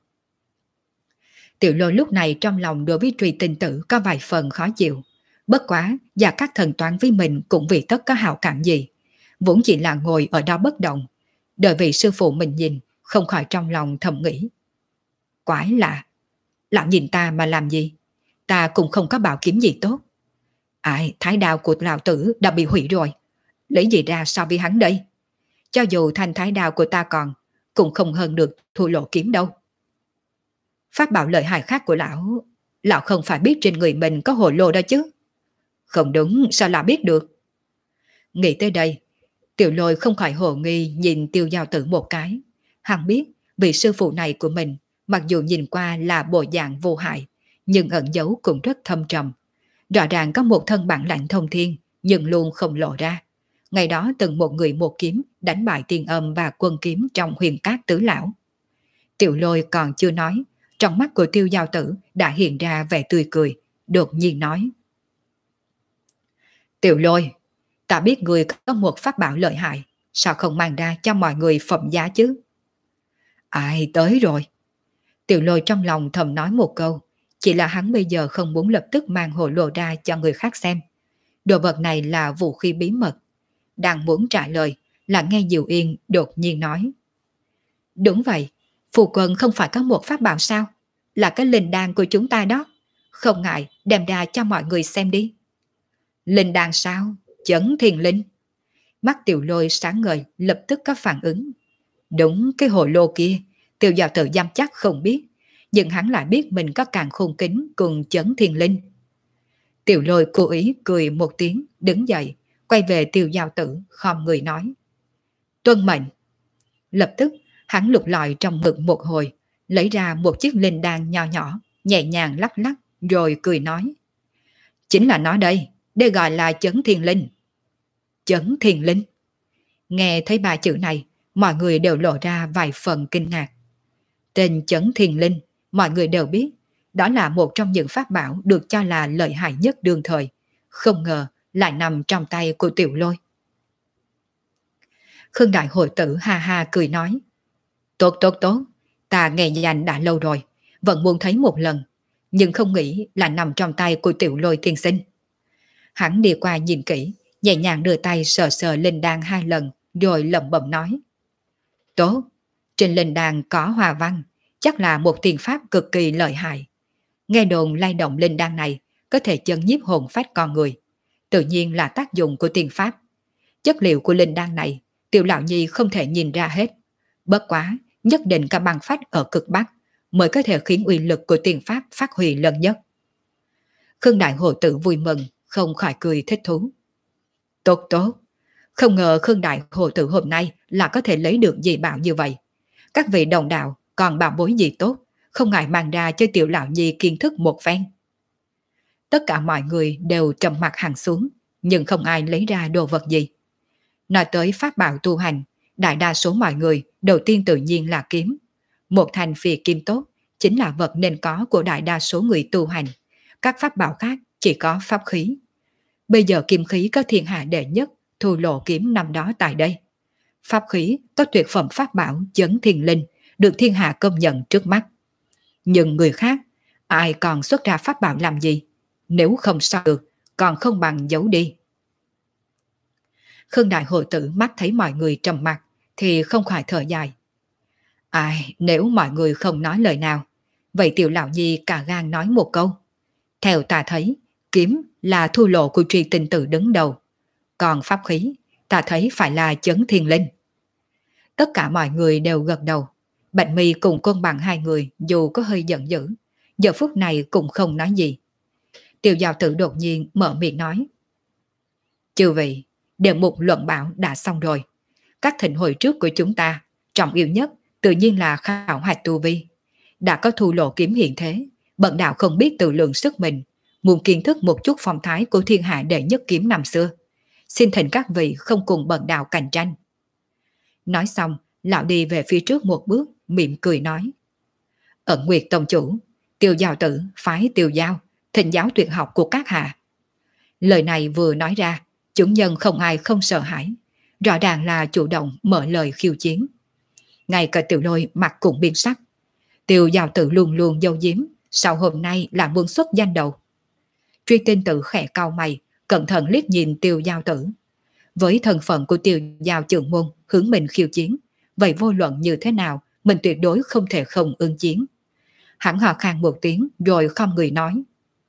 Tiểu Lôi lúc này trong lòng đối với Truy Tinh Tử có vài phần khó chịu. Bất quá, và các thần toán với mình cũng vì tất có hảo cảm gì. Vốn chỉ là ngồi ở đó bất động. Đợi vị sư phụ mình nhìn, không khỏi trong lòng thầm nghĩ. Quái lạ, lão nhìn ta mà làm gì? Ta cũng không có bảo kiếm gì tốt. Ai, thái đao của lão tử đã bị hủy rồi. Lấy gì ra so với hắn đây? Cho dù thanh thái đao của ta còn, cũng không hơn được thu lộ kiếm đâu. Pháp bảo lợi hại khác của lão không phải biết trên người mình có hồ lô đó chứ. Không đúng, sao lão biết được? Nghĩ tới đây, Tiểu Lôi không khỏi hồ nghi nhìn Tiêu Giao Tử một cái. Hắn biết vị sư phụ này của mình, mặc dù nhìn qua là bộ dạng vô hại, nhưng ẩn giấu cũng rất thâm trầm. Rõ ràng có một thân bản lãnh thông thiên, nhưng luôn không lộ ra. Ngày đó từng một người một kiếm đánh bại Tiên Âm và Quân Kiếm trong Huyền Cát Tứ Lão. Tiểu Lôi còn chưa nói, trong mắt của Tiêu Giao Tử đã hiện ra vẻ tươi cười, đột nhiên nói. Tiểu Lôi, ta biết người có một pháp bảo lợi hại, sao không mang ra cho mọi người phẩm giá chứ? Ai tới rồi? Tiểu Lôi trong lòng thầm nói một câu, chỉ là hắn bây giờ không muốn lập tức mang hồ lô ra cho người khác xem. Đồ vật này là vũ khí bí mật. Đang muốn trả lời là nghe Diệu Yên đột nhiên nói. Đúng vậy, phù quân không phải có một pháp bảo sao? Là cái linh đan của chúng ta đó. Không ngại đem ra cho mọi người xem đi. Linh đan sao? Chấn Thiên Linh. Mắt Tiểu Lôi sáng ngời lập tức có phản ứng. Đúng cái hồ lô kia, Tiêu Giao Tử dám chắc không biết, nhưng hắn lại biết mình có càng khôn kính cùng Chấn Thiên Linh. Tiểu Lôi cố ý cười một tiếng, đứng dậy, quay về Tiêu Giao Tử, khom người nói. Tuân mệnh. Lập tức, hắn lục lọi trong ngực một hồi, lấy ra một chiếc linh đan nho nhỏ, nhẹ nhàng lắc lắc, rồi cười nói. Chính là nó đây, đây gọi là Chấn Thiên Linh. Chấn Thiên Linh. Nghe thấy ba chữ này, mọi người đều lộ ra vài phần kinh ngạc. Tên Chấn Thiên Linh, mọi người đều biết, đó là một trong những pháp bảo được cho là lợi hại nhất đương thời. Không ngờ lại nằm trong tay của Tiểu Lôi. Khương Đại Hội Tử ha ha cười nói. Tốt tốt tốt, ta nghe danh đã lâu rồi, vẫn muốn thấy một lần, nhưng không nghĩ là nằm trong tay của Tiểu Lôi tiên sinh. Hắn đi qua nhìn kỹ, nhẹ nhàng đưa tay sờ sờ linh đan 2 lần, rồi lẩm bẩm nói. Tốt, trên linh đan có hòa văn, chắc là một tiền pháp cực kỳ lợi hại. Nghe đồn lay động linh đan này có thể chấn nhiếp hồn phách con người, tự nhiên là tác dụng của tiền pháp. Chất liệu của linh đan này, Tiểu Lão Nhi không thể nhìn ra hết. Bất quá, nhất định cả băng phách ở cực Bắc mới có thể khiến uy lực của tiền pháp phát huy lớn nhất. Khương Đại Hồ Tử vui mừng, không khỏi cười thích thú. Tốt tốt, không ngờ Khương Đại Hồ Tử hôm nay là có thể lấy được dị bảo như vậy. Các vị đồng đạo còn bảo bối gì tốt, không ngại mang ra cho Tiểu Lão Nhi kiến thức một phen. Tất cả mọi người đều trầm mặt hẳn xuống, nhưng không ai lấy ra đồ vật gì. Nói tới pháp bảo tu hành, đại đa số mọi người đầu tiên tự nhiên là kiếm. Một thành phi kim tốt chính là vật nên có của đại đa số người tu hành. Các pháp bảo khác chỉ có pháp khí. Bây giờ kim khí có thiên hạ đệ nhất, Thu Lộ kiếm năm đó tại đây. Pháp khí có tuyệt phẩm pháp bảo Chấn Thiên Linh, được thiên hạ công nhận trước mắt. Nhưng người khác, ai còn xuất ra pháp bảo làm gì? Nếu không so được, còn không bằng giấu đi. Khương Đại Hội Tử mắt thấy mọi người trầm mặc, thì không khỏi thở dài. Ai, nếu mọi người không nói lời nào, vậy Tiểu Lão Nhi cả gan nói một câu. Theo ta thấy, kiếm là Thu Lộ của Truy Tinh Tử đứng đầu. Còn pháp khí, ta thấy phải là Chấn Thiên Linh. Tất cả mọi người đều gật đầu. Bạch Mi cùng Côn Bằng hai người dù có hơi giận dữ, giờ phút này cũng không nói gì. Tiểu Giao Tử đột nhiên mở miệng nói. Chư vị, đề mục luận bảo đã xong rồi. Các thịnh hội trước của chúng ta, trọng yếu nhất tự nhiên là khảo hạch tu vi. Đã có Thu Lộ kiếm hiện thế, bần đạo không biết tự lượng sức mình, muốn kiến thức một chút phong thái của thiên hạ đệ nhất kiếm năm xưa. Xin thỉnh các vị không cùng bần đạo cạnh tranh. Nói xong, Lão đi về phía trước một bước, mỉm cười nói. Ẩn Nguyệt tông chủ, Tiêu Giao tử phái Tiêu Giao, thỉnh giáo tuyệt học của các hạ. Lời này vừa nói ra, chúng nhân không ai không sợ hãi, rõ ràng là chủ động mở lời khiêu chiến. Ngay cả Tiểu Lôi mặt cũng biến sắc. Tiêu Giao tử luôn luôn giấu giếm, sau hôm nay là muốn xuất danh đầu. Truy Tinh tử khẽ cau mày, cẩn thận liếc nhìn Tiêu Giao tử. Với thân phận của Tiêu Giao trưởng môn hướng mình khiêu chiến, vậy vô luận như thế nào, mình tuyệt đối không thể không ứng chiến. Hắn hò khan một tiếng rồi không người nói.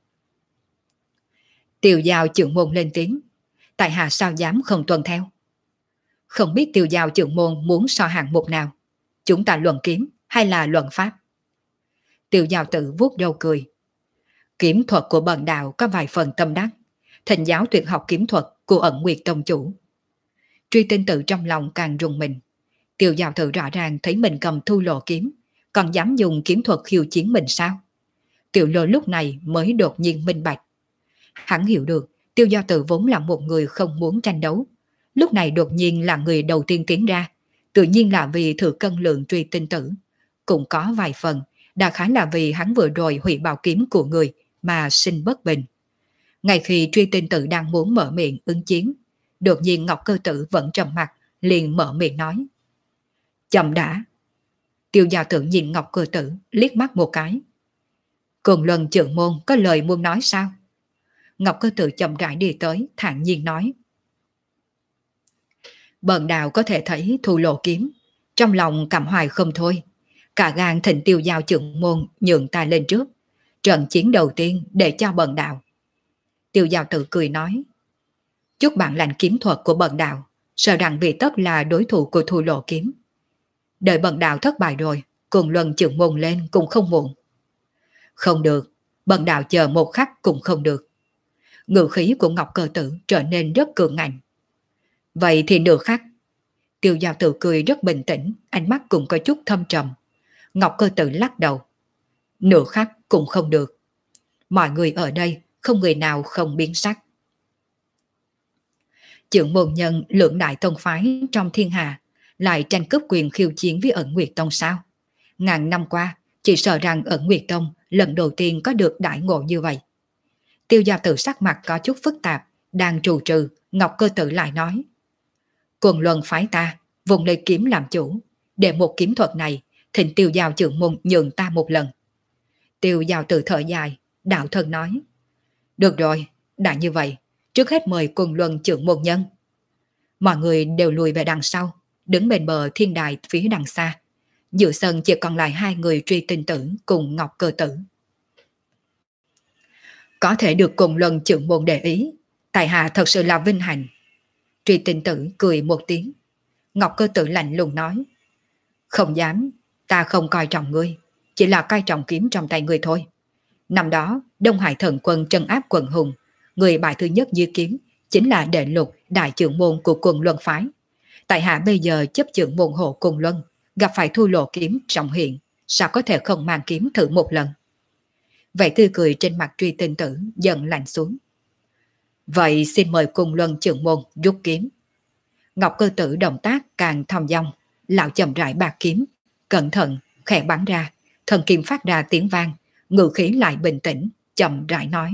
Tiêu Giao trưởng môn lên tiếng, tại hạ sao dám không tuân theo. Không biết Tiêu Giao trưởng môn muốn so hạng mục nào, chúng ta luận kiếm hay là luận pháp? Tiêu Giao tử vuốt râu cười. Kiếm thuật của bần đạo có vài phần tâm đắc, thỉnh giáo tuyệt học kiếm thuật của Ẩn Nguyệt tông chủ. Truy Tinh tử trong lòng càng rùng mình. Tiêu Giao tử rõ ràng thấy mình cầm thu lộ kiếm, còn dám dùng kiếm thuật khiêu chiến mình sao? Tiểu Lôi lúc này mới đột nhiên minh bạch. Hắn hiểu được Tiêu Giao tử vốn là một người không muốn tranh đấu, lúc này đột nhiên là người đầu tiên tiến ra, tự nhiên là vì thử cân lượng Truy Tinh tử. Cũng có vài phần, đại khái là vì hắn vừa rồi hủy bảo kiếm của người mà sinh bất bình. Ngay khi Truy Tinh tử đang muốn mở miệng ứng chiến, đột nhiên Ngọc Cơ tử vẫn trầm mặt, liền mở miệng nói. Chậm đã. Tiêu Giao tử nhìn Ngọc Cơ tử liếc mắt một cái. Cùng Luân trưởng môn có lời muốn nói sao? Ngọc Cơ tử chậm rãi đi tới, thản nhiên nói. Bần đạo có thể thấy thu lộ kiếm, trong lòng cảm hoài không thôi. Cả gan thỉnh Tiêu Giao trưởng môn nhượng ta lên trước, trận chiến đầu tiên để cho bần đạo. Tiêu Giao tử cười nói. Chút bản lãnh kiếm thuật của bần đạo, sợ rằng vì tất là đối thủ của thu lộ kiếm. Đợi bần đạo thất bại rồi, cùng Luân trưởng môn lên cũng không muộn. Không được, bần đạo chờ một khắc cũng không được. Ngữ khí của Ngọc Cơ tử trở nên rất cường ngạnh. Vậy thì nửa khắc. Tiêu Giao tử cười rất bình tĩnh, ánh mắt cũng có chút thâm trầm. Ngọc Cơ tử lắc đầu. Nửa khắc cũng không được. Mọi người ở đây không người nào không biến sắc. Trưởng môn nhân lượng đại tông phái trong thiên hạ lại tranh cướp quyền khiêu chiến với Ẩn Nguyệt tông sao? Ngàn năm qua, chỉ sợ rằng Ẩn Nguyệt tông lần đầu tiên có được đại ngộ như vậy. Tiêu Giao tử sắc mặt có chút phức tạp, đang trù trừ, Ngọc Cơ tử lại nói. Quần Luân phái ta, vùng lấy kiếm làm chủ, để một kiếm thuật này, thỉnh Tiêu Giao trưởng môn nhường ta một lần. Tiêu Giao tử thở dài, đạo thân nói. Được rồi, đã như vậy, trước hết mời Quần Luân trưởng môn nhân. Mọi người đều lùi về đằng sau, đứng bên bờ thiên đài phía đằng xa. Giữa sân chỉ còn lại hai người Truy Tinh tử cùng Ngọc Cơ tử. Có thể được Quần Luân trưởng môn để ý, tại hạ thật sự là vinh hạnh. Truy Tinh tử cười một tiếng. Ngọc Cơ tử lạnh lùng nói. Không dám, ta không coi trọng ngươi, chỉ là coi trọng kiếm trong tay ngươi thôi. Năm đó, Đông Hải thần quân trấn áp quần hùng, người bại thứ nhất dưới kiếm chính là đệ lục đại trưởng môn của Quần Luân phái. Tại hạ bây giờ chấp trưởng môn hộ Quần Luân, gặp phải thu lộ kiếm trọng hiện, sao có thể không mang kiếm thử một lần? Vậy tươi cười trên mặt Truy Tinh tử dần lạnh xuống. Vậy xin mời Quần Luân trưởng môn rút kiếm. Ngọc Cơ tử động tác càng thong dong, lão chậm rãi bạc kiếm, cẩn thận khẽ bắn ra, thần kiếm phát ra tiếng vang, ngữ khí lại bình tĩnh, chậm rãi nói.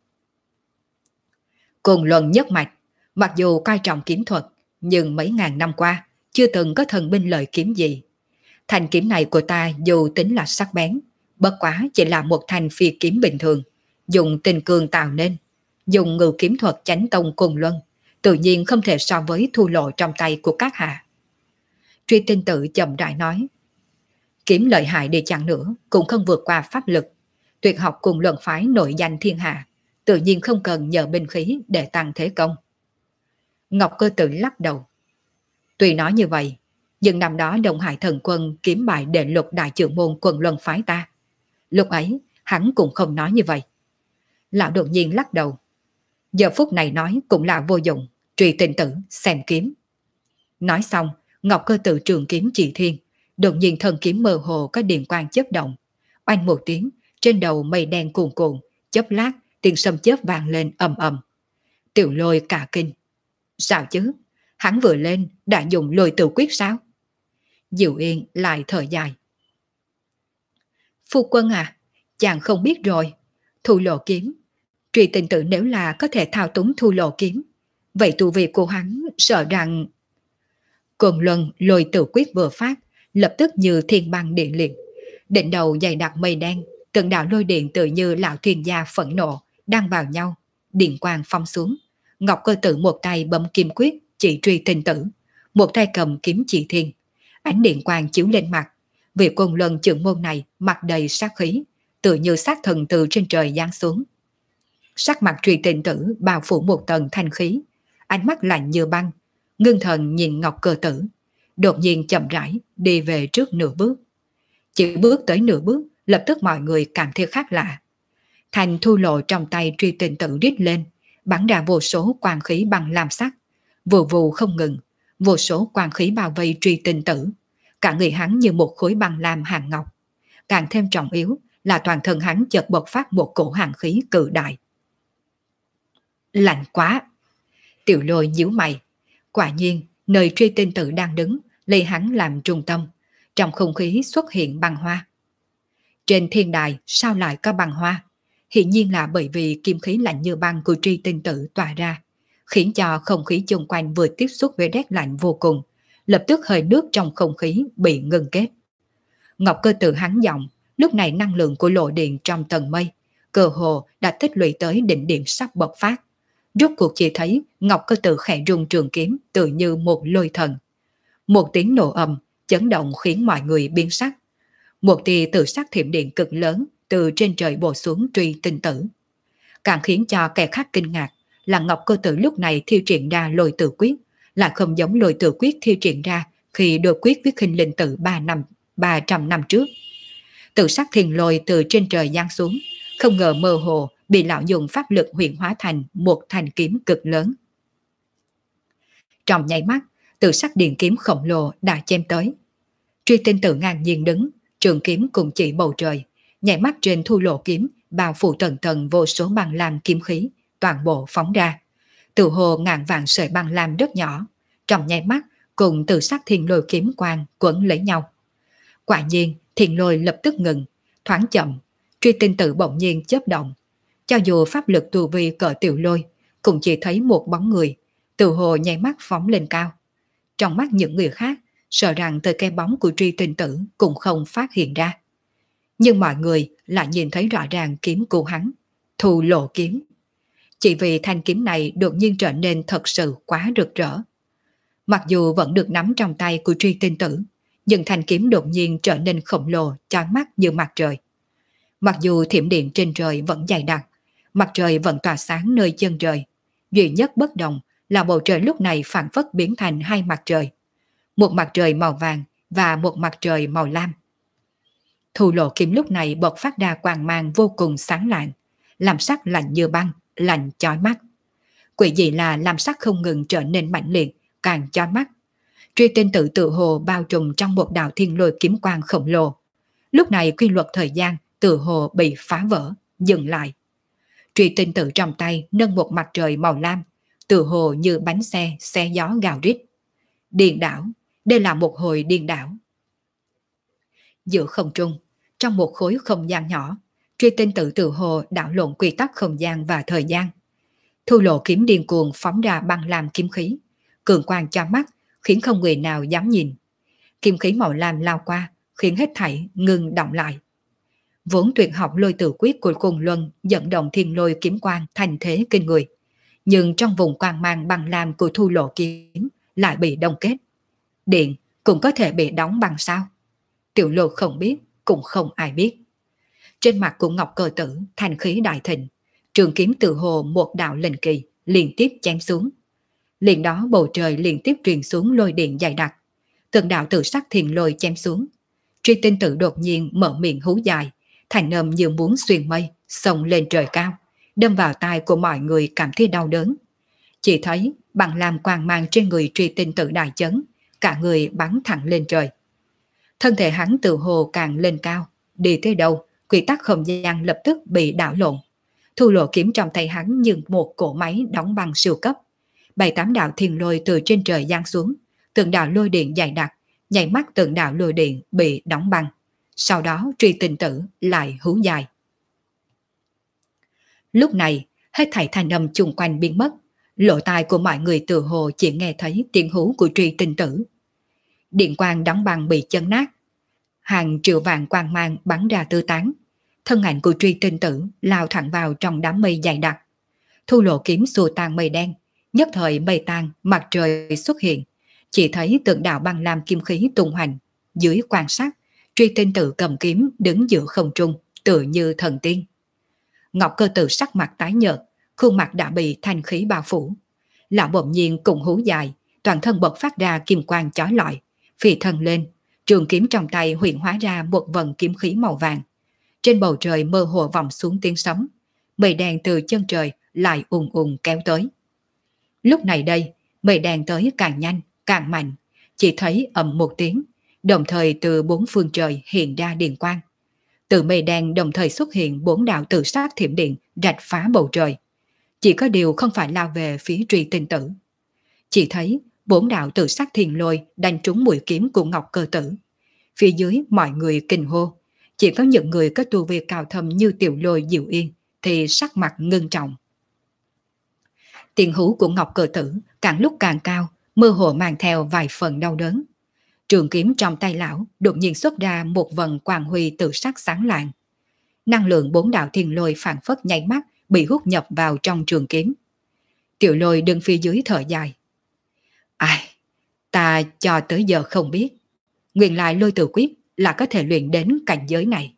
Quần Luân nhất mạch, mặc dù coi trọng kiếm thuật, nhưng mấy ngàn năm qua chưa từng có thần binh lợi kiếm gì. Thanh kiếm này của ta dù tính là sắc bén, bất quá chỉ là một thanh phi kiếm bình thường, dùng tinh cương tạo nên, dùng ngự kiếm thuật chánh tông Quần Luân, tự nhiên không thể so với thu lộ trong tay của các hạ. Truy Tinh tử chậm rãi nói. Kiếm lợi hại đi chăng nữa cũng không vượt qua pháp lực. Tuyệt học Quần Luân phái nổi danh thiên hạ, tự nhiên không cần nhờ binh khí để tăng thế công. Ngọc Cơ tử lắc đầu. Tuy nói như vậy, nhưng năm đó Đông Hải thần quân kiếm bại đệ lục đại trưởng môn Quần Luân phái ta. Lúc ấy, hắn cũng không nói như vậy. Lão đột nhiên lắc đầu. Giờ phút này nói cũng là vô dụng, Truy Tinh tử xem kiếm. Nói xong, Ngọc Cơ tử trường kiếm chỉ thiên, đột nhiên thân kiếm mơ hồ có điện quang chớp động. Oanh một tiếng, trên đầu mây đen cuồn cuộn, chớp lát, tiếng sấm chớp vang lên ầm ầm. Tiểu Lôi cả kinh. Sao chứ? Hắn vừa lên đã dùng lôi tử quyết sao? Diệu Yên lại thở dài. Phu quân à, chàng không biết rồi. Thu lộ kiếm. Truy Tinh Tử nếu là có thể thao túng thu lộ kiếm, vậy tu vi của hắn sợ rằng... Côn Luân lôi tự quyết vừa phát, lập tức như thiên băng điện liệt. Đỉnh đầu dày đặc mây đen, từng đạo lôi điện tự như lão thuyền gia phẫn nộ, đang vào nhau, điện quang phong xuống. Ngọc Cơ Tử một tay bấm kim quyết chỉ Truy Tinh Tử, một tay cầm kiếm chỉ thiên. Ánh điện quang chiếu lên mặt, vị Côn Luân trưởng môn này mặt đầy sát khí, tự như sát thần từ trên trời giáng xuống. Sắc mặt Truy Tinh Tử bao phủ một tầng thanh khí, ánh mắt lạnh như băng, ngưng thần nhìn Ngọc Cơ Tử, đột nhiên chậm rãi đi về trước nửa bước. Chỉ bước tới nửa bước, lập tức mọi người cảm thấy khác lạ. Thành thu lộ trong tay Truy Tinh Tử rít lên, bắn ra vô số quang khí bằng lam sắc, vù vù không ngừng, vô số quang khí bao vây Truy Tinh Tử, cả người hắn như một khối băng lam hàng ngọc. Càng thêm trọng yếu là toàn thân hắn chợt bộc phát một cổ hàn khí cự đại. Lạnh quá! Tiểu Lôi nhíu mày. Quả nhiên, nơi Truy Tinh Tử đang đứng, lấy hắn làm trung tâm, trong không khí xuất hiện băng hoa. Trên thiên đài sao lại có băng hoa? Hiển nhiên là bởi vì kim khí lạnh như băng của Truy Tinh Tử tỏa ra, khiến cho không khí xung quanh vừa tiếp xúc với rét lạnh vô cùng, lập tức hơi nước trong không khí bị ngưng kết. Ngọc Cơ Tử hắn giọng, lúc này năng lượng của lộ điện trong tầng mây, cơ hồ đã tích lũy tới đỉnh điểm sắp bộc phát. Rốt cuộc chỉ thấy Ngọc Cơ Tử khẽ rung trường kiếm tự như một lôi thần. Một tiếng nổ ầm, chấn động khiến mọi người biến sắc. Một tia tự sắc thiểm điện cực lớn từ trên trời bổ xuống Truy Tinh Tử. Càng khiến cho kẻ khác kinh ngạc là Ngọc Cơ Tử lúc này thi triển ra lôi tự quyết, lại không giống lôi tự quyết thi triển ra khi đột quyết với Khinh Linh Tử 300 năm trước. Tự sắc thiền lôi từ trên trời giáng xuống, không ngờ mơ hồ bị lão dùng pháp lực huyện hóa thành một thanh kiếm cực lớn. Trong nháy mắt, tự sắc điện kiếm khổng lồ đã chém tới. Truy Tinh Tử ngang nhiên đứng, trường kiếm cùng chỉ bầu trời, nhảy mắt trên thu lộ kiếm bao phủ tầng tầng vô số băng lam kiếm khí, toàn bộ phóng ra. Tự hồ ngàn vạn sợi băng lam rất nhỏ, trong nháy mắt cùng tự sắc thiên lôi kiếm quang quấn lấy nhau. Quả nhiên, thiên lôi lập tức ngừng, thoáng chậm, Truy Tinh Tử bỗng nhiên chớp động. Cho dù pháp lực tu vi cỡ tiểu lôi, cũng chỉ thấy một bóng người, tự hồ nháy mắt phóng lên cao. Trong mắt những người khác, sợ rằng từ cái bóng của Truy Tinh Tử cũng không phát hiện ra. Nhưng mọi người lại nhìn thấy rõ ràng kiếm của hắn, Thu Lộ kiếm. Chỉ vì thanh kiếm này đột nhiên trở nên thật sự quá rực rỡ. Mặc dù vẫn được nắm trong tay của Truy Tinh Tử, nhưng thanh kiếm đột nhiên trở nên khổng lồ, chói mắt như mặt trời. Mặc dù thiểm điện trên trời vẫn dày đặc, mặt trời vẫn tỏa sáng nơi chân trời, duy nhất bất đồng là bầu trời lúc này phản phất biến thành hai mặt trời. Một mặt trời màu vàng và một mặt trời màu lam. Thu Lộ kiếm lúc này bộc phát ra quang mang vô cùng sáng lạng, làm sắc lạnh như băng, lạnh chói mắt. Quỷ dị là làm sắc không ngừng trở nên mạnh liệt, càng chói mắt. Truy Tinh Tử tự hồ bao trùm trong một đạo thiên lôi kiếm quang khổng lồ. Lúc này quy luật thời gian tự hồ bị phá vỡ, dừng lại. Truy Tinh Tử trong tay nâng một mặt trời màu lam, tự hồ như bánh xe xé gió gào rít. Điên đảo, đây là một hồi điên đảo. Giữa không trung, trong một khối không gian nhỏ, Truy Tinh Tử tự hồ đảo lộn quy tắc không gian và thời gian. Thu Lộ kiếm điên cuồng phóng ra băng lam kiếm khí, cường quang cho mắt, khiến không người nào dám nhìn. Kiếm khí màu lam lao qua, khiến hết thảy ngừng động lại. Vốn tuyệt học lôi tự quyết của Côn Luân dẫn động thiên lôi kiếm quang thành thế kinh người, nhưng trong vùng quang mang băng lam của Thu Lộ kiếm lại bị đông kết. Điện cũng có thể bị đóng bằng sao? Tiểu Lô không biết, cũng không ai biết. Trên mặt của Ngọc Cơ Tử thành khí đại thịnh, trường kiếm tự hồ một đạo linh kỳ liên tiếp chém xuống. Liền đó bầu trời liên tiếp truyền xuống lôi điện dày đặc, từng đạo tự sắc thiền lôi chém xuống. Truy Tinh Tử đột nhiên mở miệng hú dài, thành âm như muốn xuyên mây, xông lên trời cao, đâm vào tai của mọi người cảm thấy đau đớn. Chỉ thấy bằng làm quang mang trên người Truy Tinh Tử đại chấn, cả người bắn thẳng lên trời. Thân thể hắn tự hồ càng lên cao, đi tới đâu, quy tắc không gian lập tức bị đảo lộn. Thu Lộ kiếm trong tay hắn như một cỗ máy đóng băng siêu cấp. 7-8 đạo thiên lôi từ trên trời giáng xuống, từng đạo lôi điện dày đặc, nhảy mắt từng đạo lôi điện bị đóng băng. Sau đó Truy Tinh Tử lại hú dài. Lúc này, hết thảy thanh âm chung quanh biến mất, lỗ tai của mọi người tự hồ chỉ nghe thấy tiếng hú của Truy Tinh Tử. Điện quang đóng băng bị chấn nát, hàng triệu vàng quang mang bắn ra tứ tán. Thân ảnh của Truy Tinh Tử lao thẳng vào trong đám mây dày đặc. Thu Lộ kiếm xua tan mây đen, nhất thời mây tan, mặt trời xuất hiện, chỉ thấy tượng đạo băng lam kim khí tung hoành. Dưới quan sát, Truy Tinh Tử cầm kiếm đứng giữa không trung, tựa như thần tiên. Ngọc Cơ Tử sắc mặt tái nhợt, khuôn mặt đã bị thanh khí bao phủ. Lão bỗng nhiên cùng hú dài, toàn thân bật phát ra kim quang chói lọi, phi thân lên, trường kiếm trong tay hiện hóa ra một vần kiếm khí màu vàng. Trên bầu trời mơ hồ vọng xuống tiếng sấm, mây đen từ chân trời lại ùn ùn kéo tới. Lúc này đây, mây đen tới càng nhanh, càng mạnh, chỉ thấy ầm một tiếng, đồng thời từ bốn phương trời hiện ra điện quang. Từ mây đen đồng thời xuất hiện bốn đạo tự sát thiểm điện rạch phá bầu trời. Chỉ có điều không phải lao về phía Truy Tinh Tử. Chỉ thấy bốn đạo tự sát thiền lôi đánh trúng mũi kiếm của Ngọc Cơ Tử. Phía dưới mọi người kinh hô. Chỉ có những người có tu vi cao thâm như Tiểu Lôi, Diệu Yên thì sắc mặt ngưng trọng. Tiếng hú của Ngọc Cơ Tử càng lúc càng cao, mơ hồ mang theo vài phần đau đớn. Trường kiếm trong tay lão đột nhiên xuất ra một vần quang huy tự sắc sáng lạng. Năng lượng bốn đạo thiên lôi phản phất nháy mắt bị hút nhập vào trong trường kiếm. Tiểu Lôi đứng phía dưới thở dài. Ai, ta cho tới giờ không biết, nguyên lại lôi tự quyết là có thể luyện đến cảnh giới này.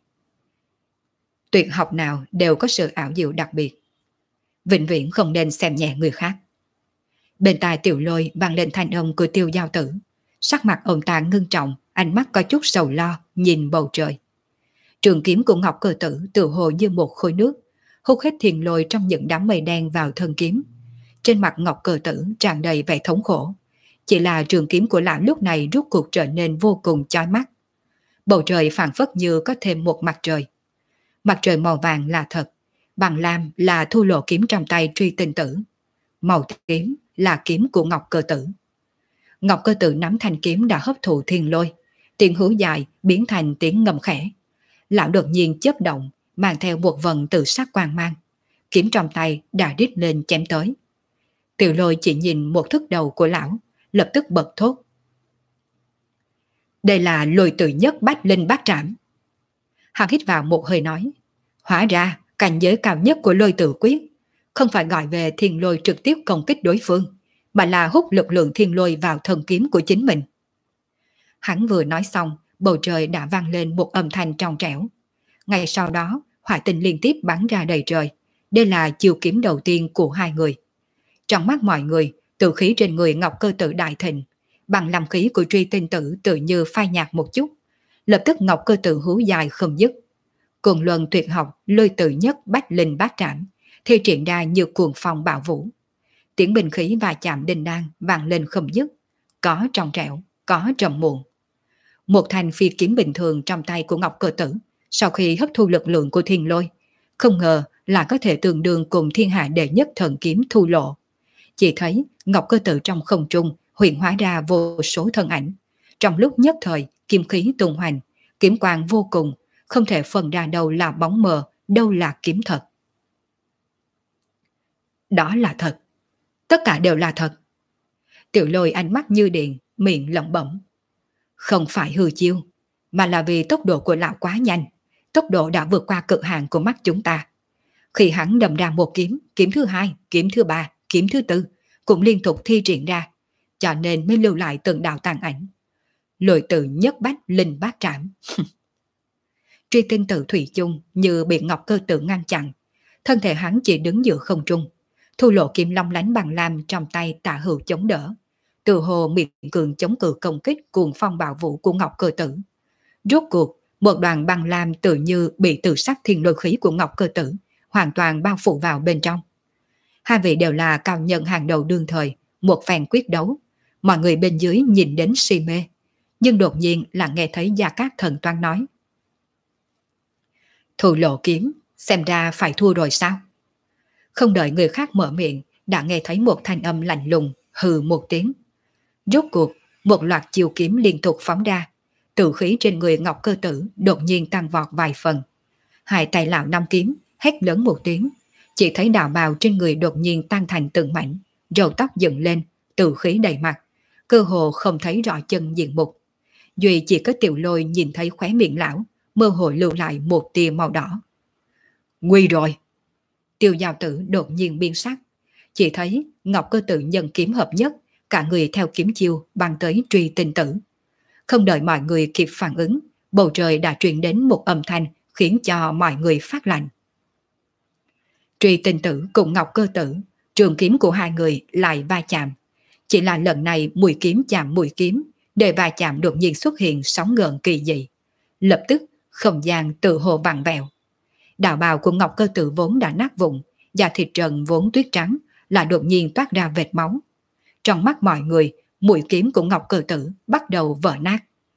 Tuyệt học nào đều có sự ảo diệu đặc biệt, vĩnh viễn không nên xem nhẹ người khác. Bên tai Tiểu Lôi vang lên thanh âm của Tiêu Giao Tử, sắc mặt ông ta ngưng trọng, ánh mắt có chút sầu lo nhìn bầu trời. Trường kiếm của Ngọc Cơ Tử tự hồ như một khối nước, hút hết thiền lôi trong những đám mây đen vào thân kiếm. Trên mặt Ngọc Cơ Tử tràn đầy vẻ thống khổ. Chỉ là trường kiếm của lão lúc này rút cuộc trở nên vô cùng chói mắt. Bầu trời phảng phất như có thêm một mặt trời. Mặt trời màu vàng là thật, bằng lam là Thu Lộ kiếm trong tay Truy Tinh Tử. Màu tím là kiếm của Ngọc Cơ Tử. Ngọc Cơ Tử nắm thanh kiếm đã hấp thụ thiên lôi, tiếng hú dài biến thành tiếng ngầm khẽ. Lão đột nhiên chớp động, mang theo một vần tự sắc quang mang. Kiếm trong tay đã rít lên chém tới. Tiểu Lôi chỉ nhìn một thức đầu của lão, lập tức bật thốt. Đây là Lôi Tự Nhất Bách Linh Bát Trảm. Hắn hít vào một hơi nói. Hóa ra cảnh giới cao nhất của Lôi Tự Quyết không phải gọi về thiên lôi trực tiếp công kích đối phương, mà là hút lực lượng thiên lôi vào thân kiếm của chính mình. Hắn vừa nói xong, bầu trời đã vang lên một âm thanh trong trẻo. Ngay sau đó, hỏa tinh liên tiếp bắn ra đầy trời. Đây là chiêu kiếm đầu tiên của hai người. Trong mắt mọi người, tử khí trên người Ngọc Cơ Tử đại thịnh, bằng làm khí của Truy Tinh Tử tự như phai nhạt một chút. Lập tức Ngọc Cơ Tử hú dài không dứt. Cuồng luân tuyệt học Lôi Tự Nhất Bách Linh Bát Trảm thi triển ra như cuồng phong bạo vũ. Tiếng binh khí và chạm đinh đan vang lên không dứt, có trong trẻo, có trầm muộn. Một thanh phi kiếm bình thường trong tay của Ngọc Cơ Tử, sau khi hấp thu lực lượng của thiên lôi, không ngờ là có thể tương đương cùng thiên hạ đệ nhất thần kiếm Thu Lộ. Chỉ thấy Ngọc Cơ Tử trong không trung hiện hóa ra vô số thân ảnh. Trong lúc nhất thời, kim khí tung hoành, kiếm quang vô cùng, không thể phân ra đâu là bóng mờ, đâu là kiếm thật. Đó là thật. Tất cả đều là thật. Tiểu Lôi ánh mắt như điện, miệng lẩm bẩm. Không phải hư chiêu, mà là vì tốc độ của lão quá nhanh. Tốc độ đã vượt qua cực hạn của mắt chúng ta. Khi hắn đâm ra một kiếm, kiếm thứ hai, kiếm thứ ba, kiếm thứ tư cũng liên tục thi triển ra, cho nên mới lưu lại từng đạo tàn ảnh. Lôi Tự Nhất Bách Linh Bát Trảm. Truy Tinh Tử thủy chung như bị Ngọc Cơ Tử ngăn chặn, thân thể hắn chỉ đứng giữa không trung. Thu Lộ kiếm long lánh bằng lam trong tay tả hữu chống đỡ, từ hồ miệt cường chống cự công kích cuồng phong bạo vũ của Ngọc Cơ Tử. Rốt cuộc, một đoàn băng lam tự như bị tự sắc thiên lôi khí của Ngọc Cơ Tử hoàn toàn bao phủ vào bên trong. Hai vị đều là cao nhân hàng đầu đương thời, một phen quyết đấu. Mọi người bên dưới nhìn đến si mê, nhưng đột nhiên là nghe thấy Gia Cát Thần Toan nói. Thu Lộ kiếm, xem ra phải thua rồi sao? Không đợi người khác mở miệng, đã nghe thấy một thanh âm lạnh lùng, hừ một tiếng. Rốt cuộc, một loạt chiêu kiếm liên tục phóng ra, tử khí trên người Ngọc Cơ Tử đột nhiên tăng vọt vài phần. Hai tay lão năm kiếm hét lớn một tiếng, chỉ thấy đạo bào trên người đột nhiên tan thành từng mảnh, râu tóc dựng lên, tử khí đầy mặt, cơ hồ không thấy rõ chân diện mục. Duy chỉ có Tiểu Lôi nhìn thấy khóe miệng lão, mơ hồ lưu lại một tia màu đỏ. Nguy rồi! Tiêu Giao Tử đột nhiên biến sắc, chỉ thấy Ngọc Cơ Tử nhân kiếm hợp nhất, cả người theo kiếm chiêu băng tới Truy Tinh Tử. Không đợi mọi người kịp phản ứng, bầu trời đã truyền đến một âm thanh khiến cho mọi người phát lạnh. Truy Tinh Tử cùng Ngọc Cơ Tử, trường kiếm của hai người lại va chạm. Chỉ là lần này mũi kiếm chạm mũi kiếm, để va chạm đột nhiên xuất hiện sóng gợn kỳ dị. Lập tức không gian tự hồ vặn vẹo. Đạo bào của Ngọc Cơ Tử vốn đã nát vụn, da thịt trần vốn tuyết trắng là đột nhiên toát ra vệt máu. Trong mắt mọi người, mũi kiếm của Ngọc Cơ Tử bắt đầu vỡ nát.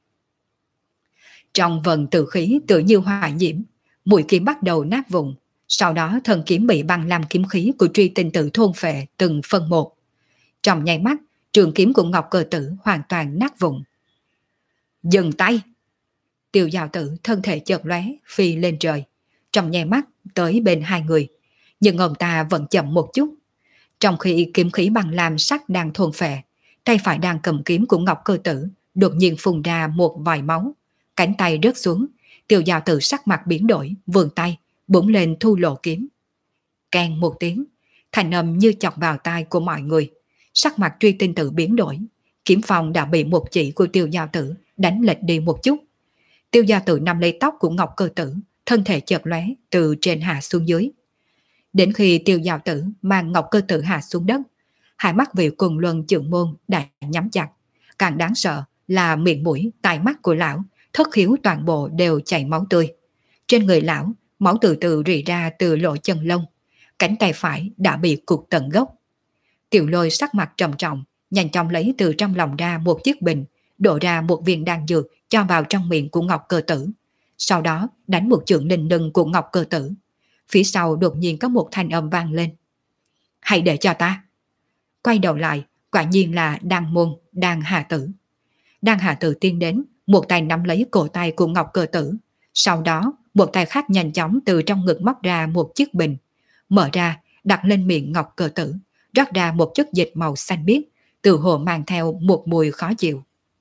Trong vần tử khí tự như hỏa nhiễm, mũi kiếm bắt đầu nát vụn. Sau đó thần kiếm bị băng làm kiếm khí của Truy Tinh Tử thôn phệ từng phân một. Trong nháy mắt, trường kiếm của Ngọc Cơ Tử hoàn toàn nát vụn. Dừng tay! Tiêu Giao Tử thân thể chợt lóe phi lên trời, trong nháy mắt tới bên hai người, nhưng ông ta vẫn chậm một chút. Trong khi kiếm khí băng lam sắc đang thôn phệ, tay phải đang cầm kiếm của Ngọc Cơ Tử đột nhiên phun ra một vòi máu, cánh tay rớt xuống. Tiêu Giao Tử sắc mặt biến đổi, vươn tay búng lên thu lộ kiếm. Keng một tiếng, thanh âm như chọc vào tai của mọi người. Sắc mặt Truy Tinh Tử biến đổi, kiếm phong đã bị một chỉ của Tiêu Giao Tử đánh lệch đi một chút. Tiêu Giao Tử nắm lấy tóc của Ngọc Cơ Tử, thân thể chợt lóe từ trên hạ xuống dưới. Đến khi Tiêu Giao Tử mang Ngọc Cơ Tử hạ xuống đất, hai mắt vị Quần Luân Trưởng Môn đã nhắm chặt. Càng đáng sợ là miệng mũi, tai mắt của lão, thất khiếu toàn bộ đều chảy máu tươi. Trên người lão, máu từ từ rỉ ra từ lỗ chân lông, cánh tay phải đã bị cụt tận gốc. Tiểu Lôi sắc mặt trầm trọng, nhanh chóng lấy từ trong lòng ra một chiếc bình, đổ ra một viên đan dược cho vào trong miệng của Ngọc Cơ Tử. Sau đó đánh một chưởng lên lưng của Ngọc Cơ Tử. Phía sau đột nhiên có một thanh âm vang lên. Hãy để cho ta! Quay đầu lại, quả nhiên là Đan Môn, Đan Hà Tử. Đan Hà Tử tiến đến, một tay nắm lấy cổ tay của Ngọc Cơ Tử. Sau đó, một tay khác nhanh chóng từ trong ngực móc ra một chiếc bình, mở ra, đặt lên miệng Ngọc Cơ Tử, rót ra một chất dịch màu xanh biếc, từ hồ mang theo một mùi khó chịu.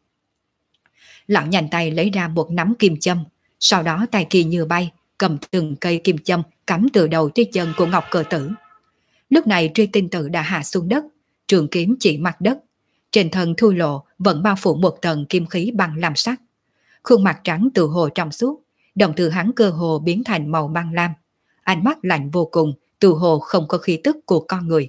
Lão nhanh tay lấy ra một nắm kim châm, sau đó tay kia như bay, cầm từng cây kim châm cắm từ đầu tới chân của Ngọc Cơ Tử. Lúc này Truy Tinh Tử đã hạ xuống đất, trường kiếm chỉ mặt đất, trên thân Thu Lộ vẫn bao phủ một tầng kim khí băng lam sắc. Khuôn mặt trắng từ hồ trong suốt, đồng tử hắn cơ hồ biến thành màu băng lam, ánh mắt lạnh vô cùng, từ hồ không có khí tức của con người.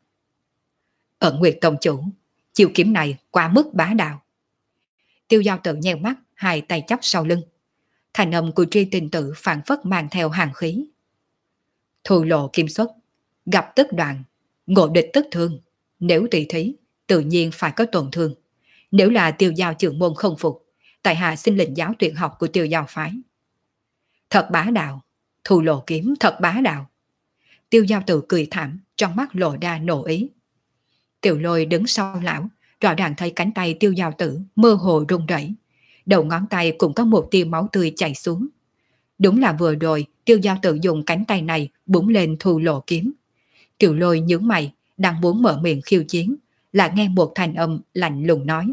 Ẩn Nguyệt Tông Chủ, chiêu kiếm này quá mức bá đạo. Tiêu Giao Tử nheo mắt, hai tay chắp sau lưng. Thành âm của Truy Tinh Tử phảng phất mang theo hàn khí. Thu Lộ kim xuất, gặp tức đoạn, ngộ địch tức thương. Nếu tỷ thí, tự nhiên phải có tổn thương. Nếu là Tiêu Giao trưởng môn không phục, tại hạ xin lĩnh giáo tuyệt học của Tiêu Giao phái. Thật bá đạo, Thu Lộ kiếm thật bá đạo. Tiêu Giao Tử cười thảm, trong mắt lộ ra nộ ý. Tiểu Lôi đứng sau lão, rõ ràng thấy cánh tay Tiêu Giao Tử mơ hồ run rẩy, đầu ngón tay cũng có một tia máu tươi chảy xuống. Đúng là vừa rồi Tiêu Giao Tử dùng cánh tay này búng lên Thu Lộ kiếm. Tiểu Lôi nhướng mày, đang muốn mở miệng khiêu chiến, lại nghe một thanh âm lạnh lùng nói.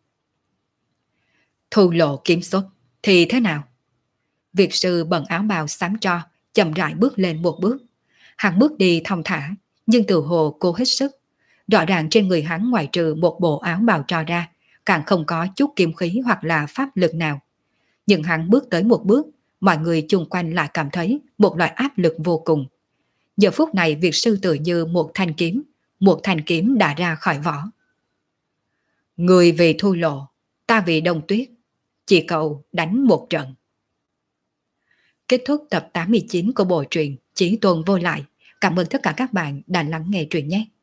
Thu Lộ kiếm xuất, thì thế nào? Việt sư bận áo bào xám tro, chậm rãi bước lên một bước. Hắn bước đi thong thả, nhưng từ hồ cố hết sức. Rõ ràng trên người hắn ngoài trừ một bộ áo bào trò ra, càng không có chút kim khí hoặc là pháp lực nào. Nhưng hắn bước tới một bước, mọi người chung quanh lại cảm thấy một loại áp lực vô cùng. Giờ phút này Việt sư tự như một thanh kiếm đã ra khỏi vỏ. Người vì Thu Lộ, ta vì Đông Tuyết, chỉ cầu đánh một trận. Kết thúc tập 89 của bộ truyện Chí Tôn Vô Lại. Cảm ơn tất cả các bạn đã lắng nghe truyện nhé.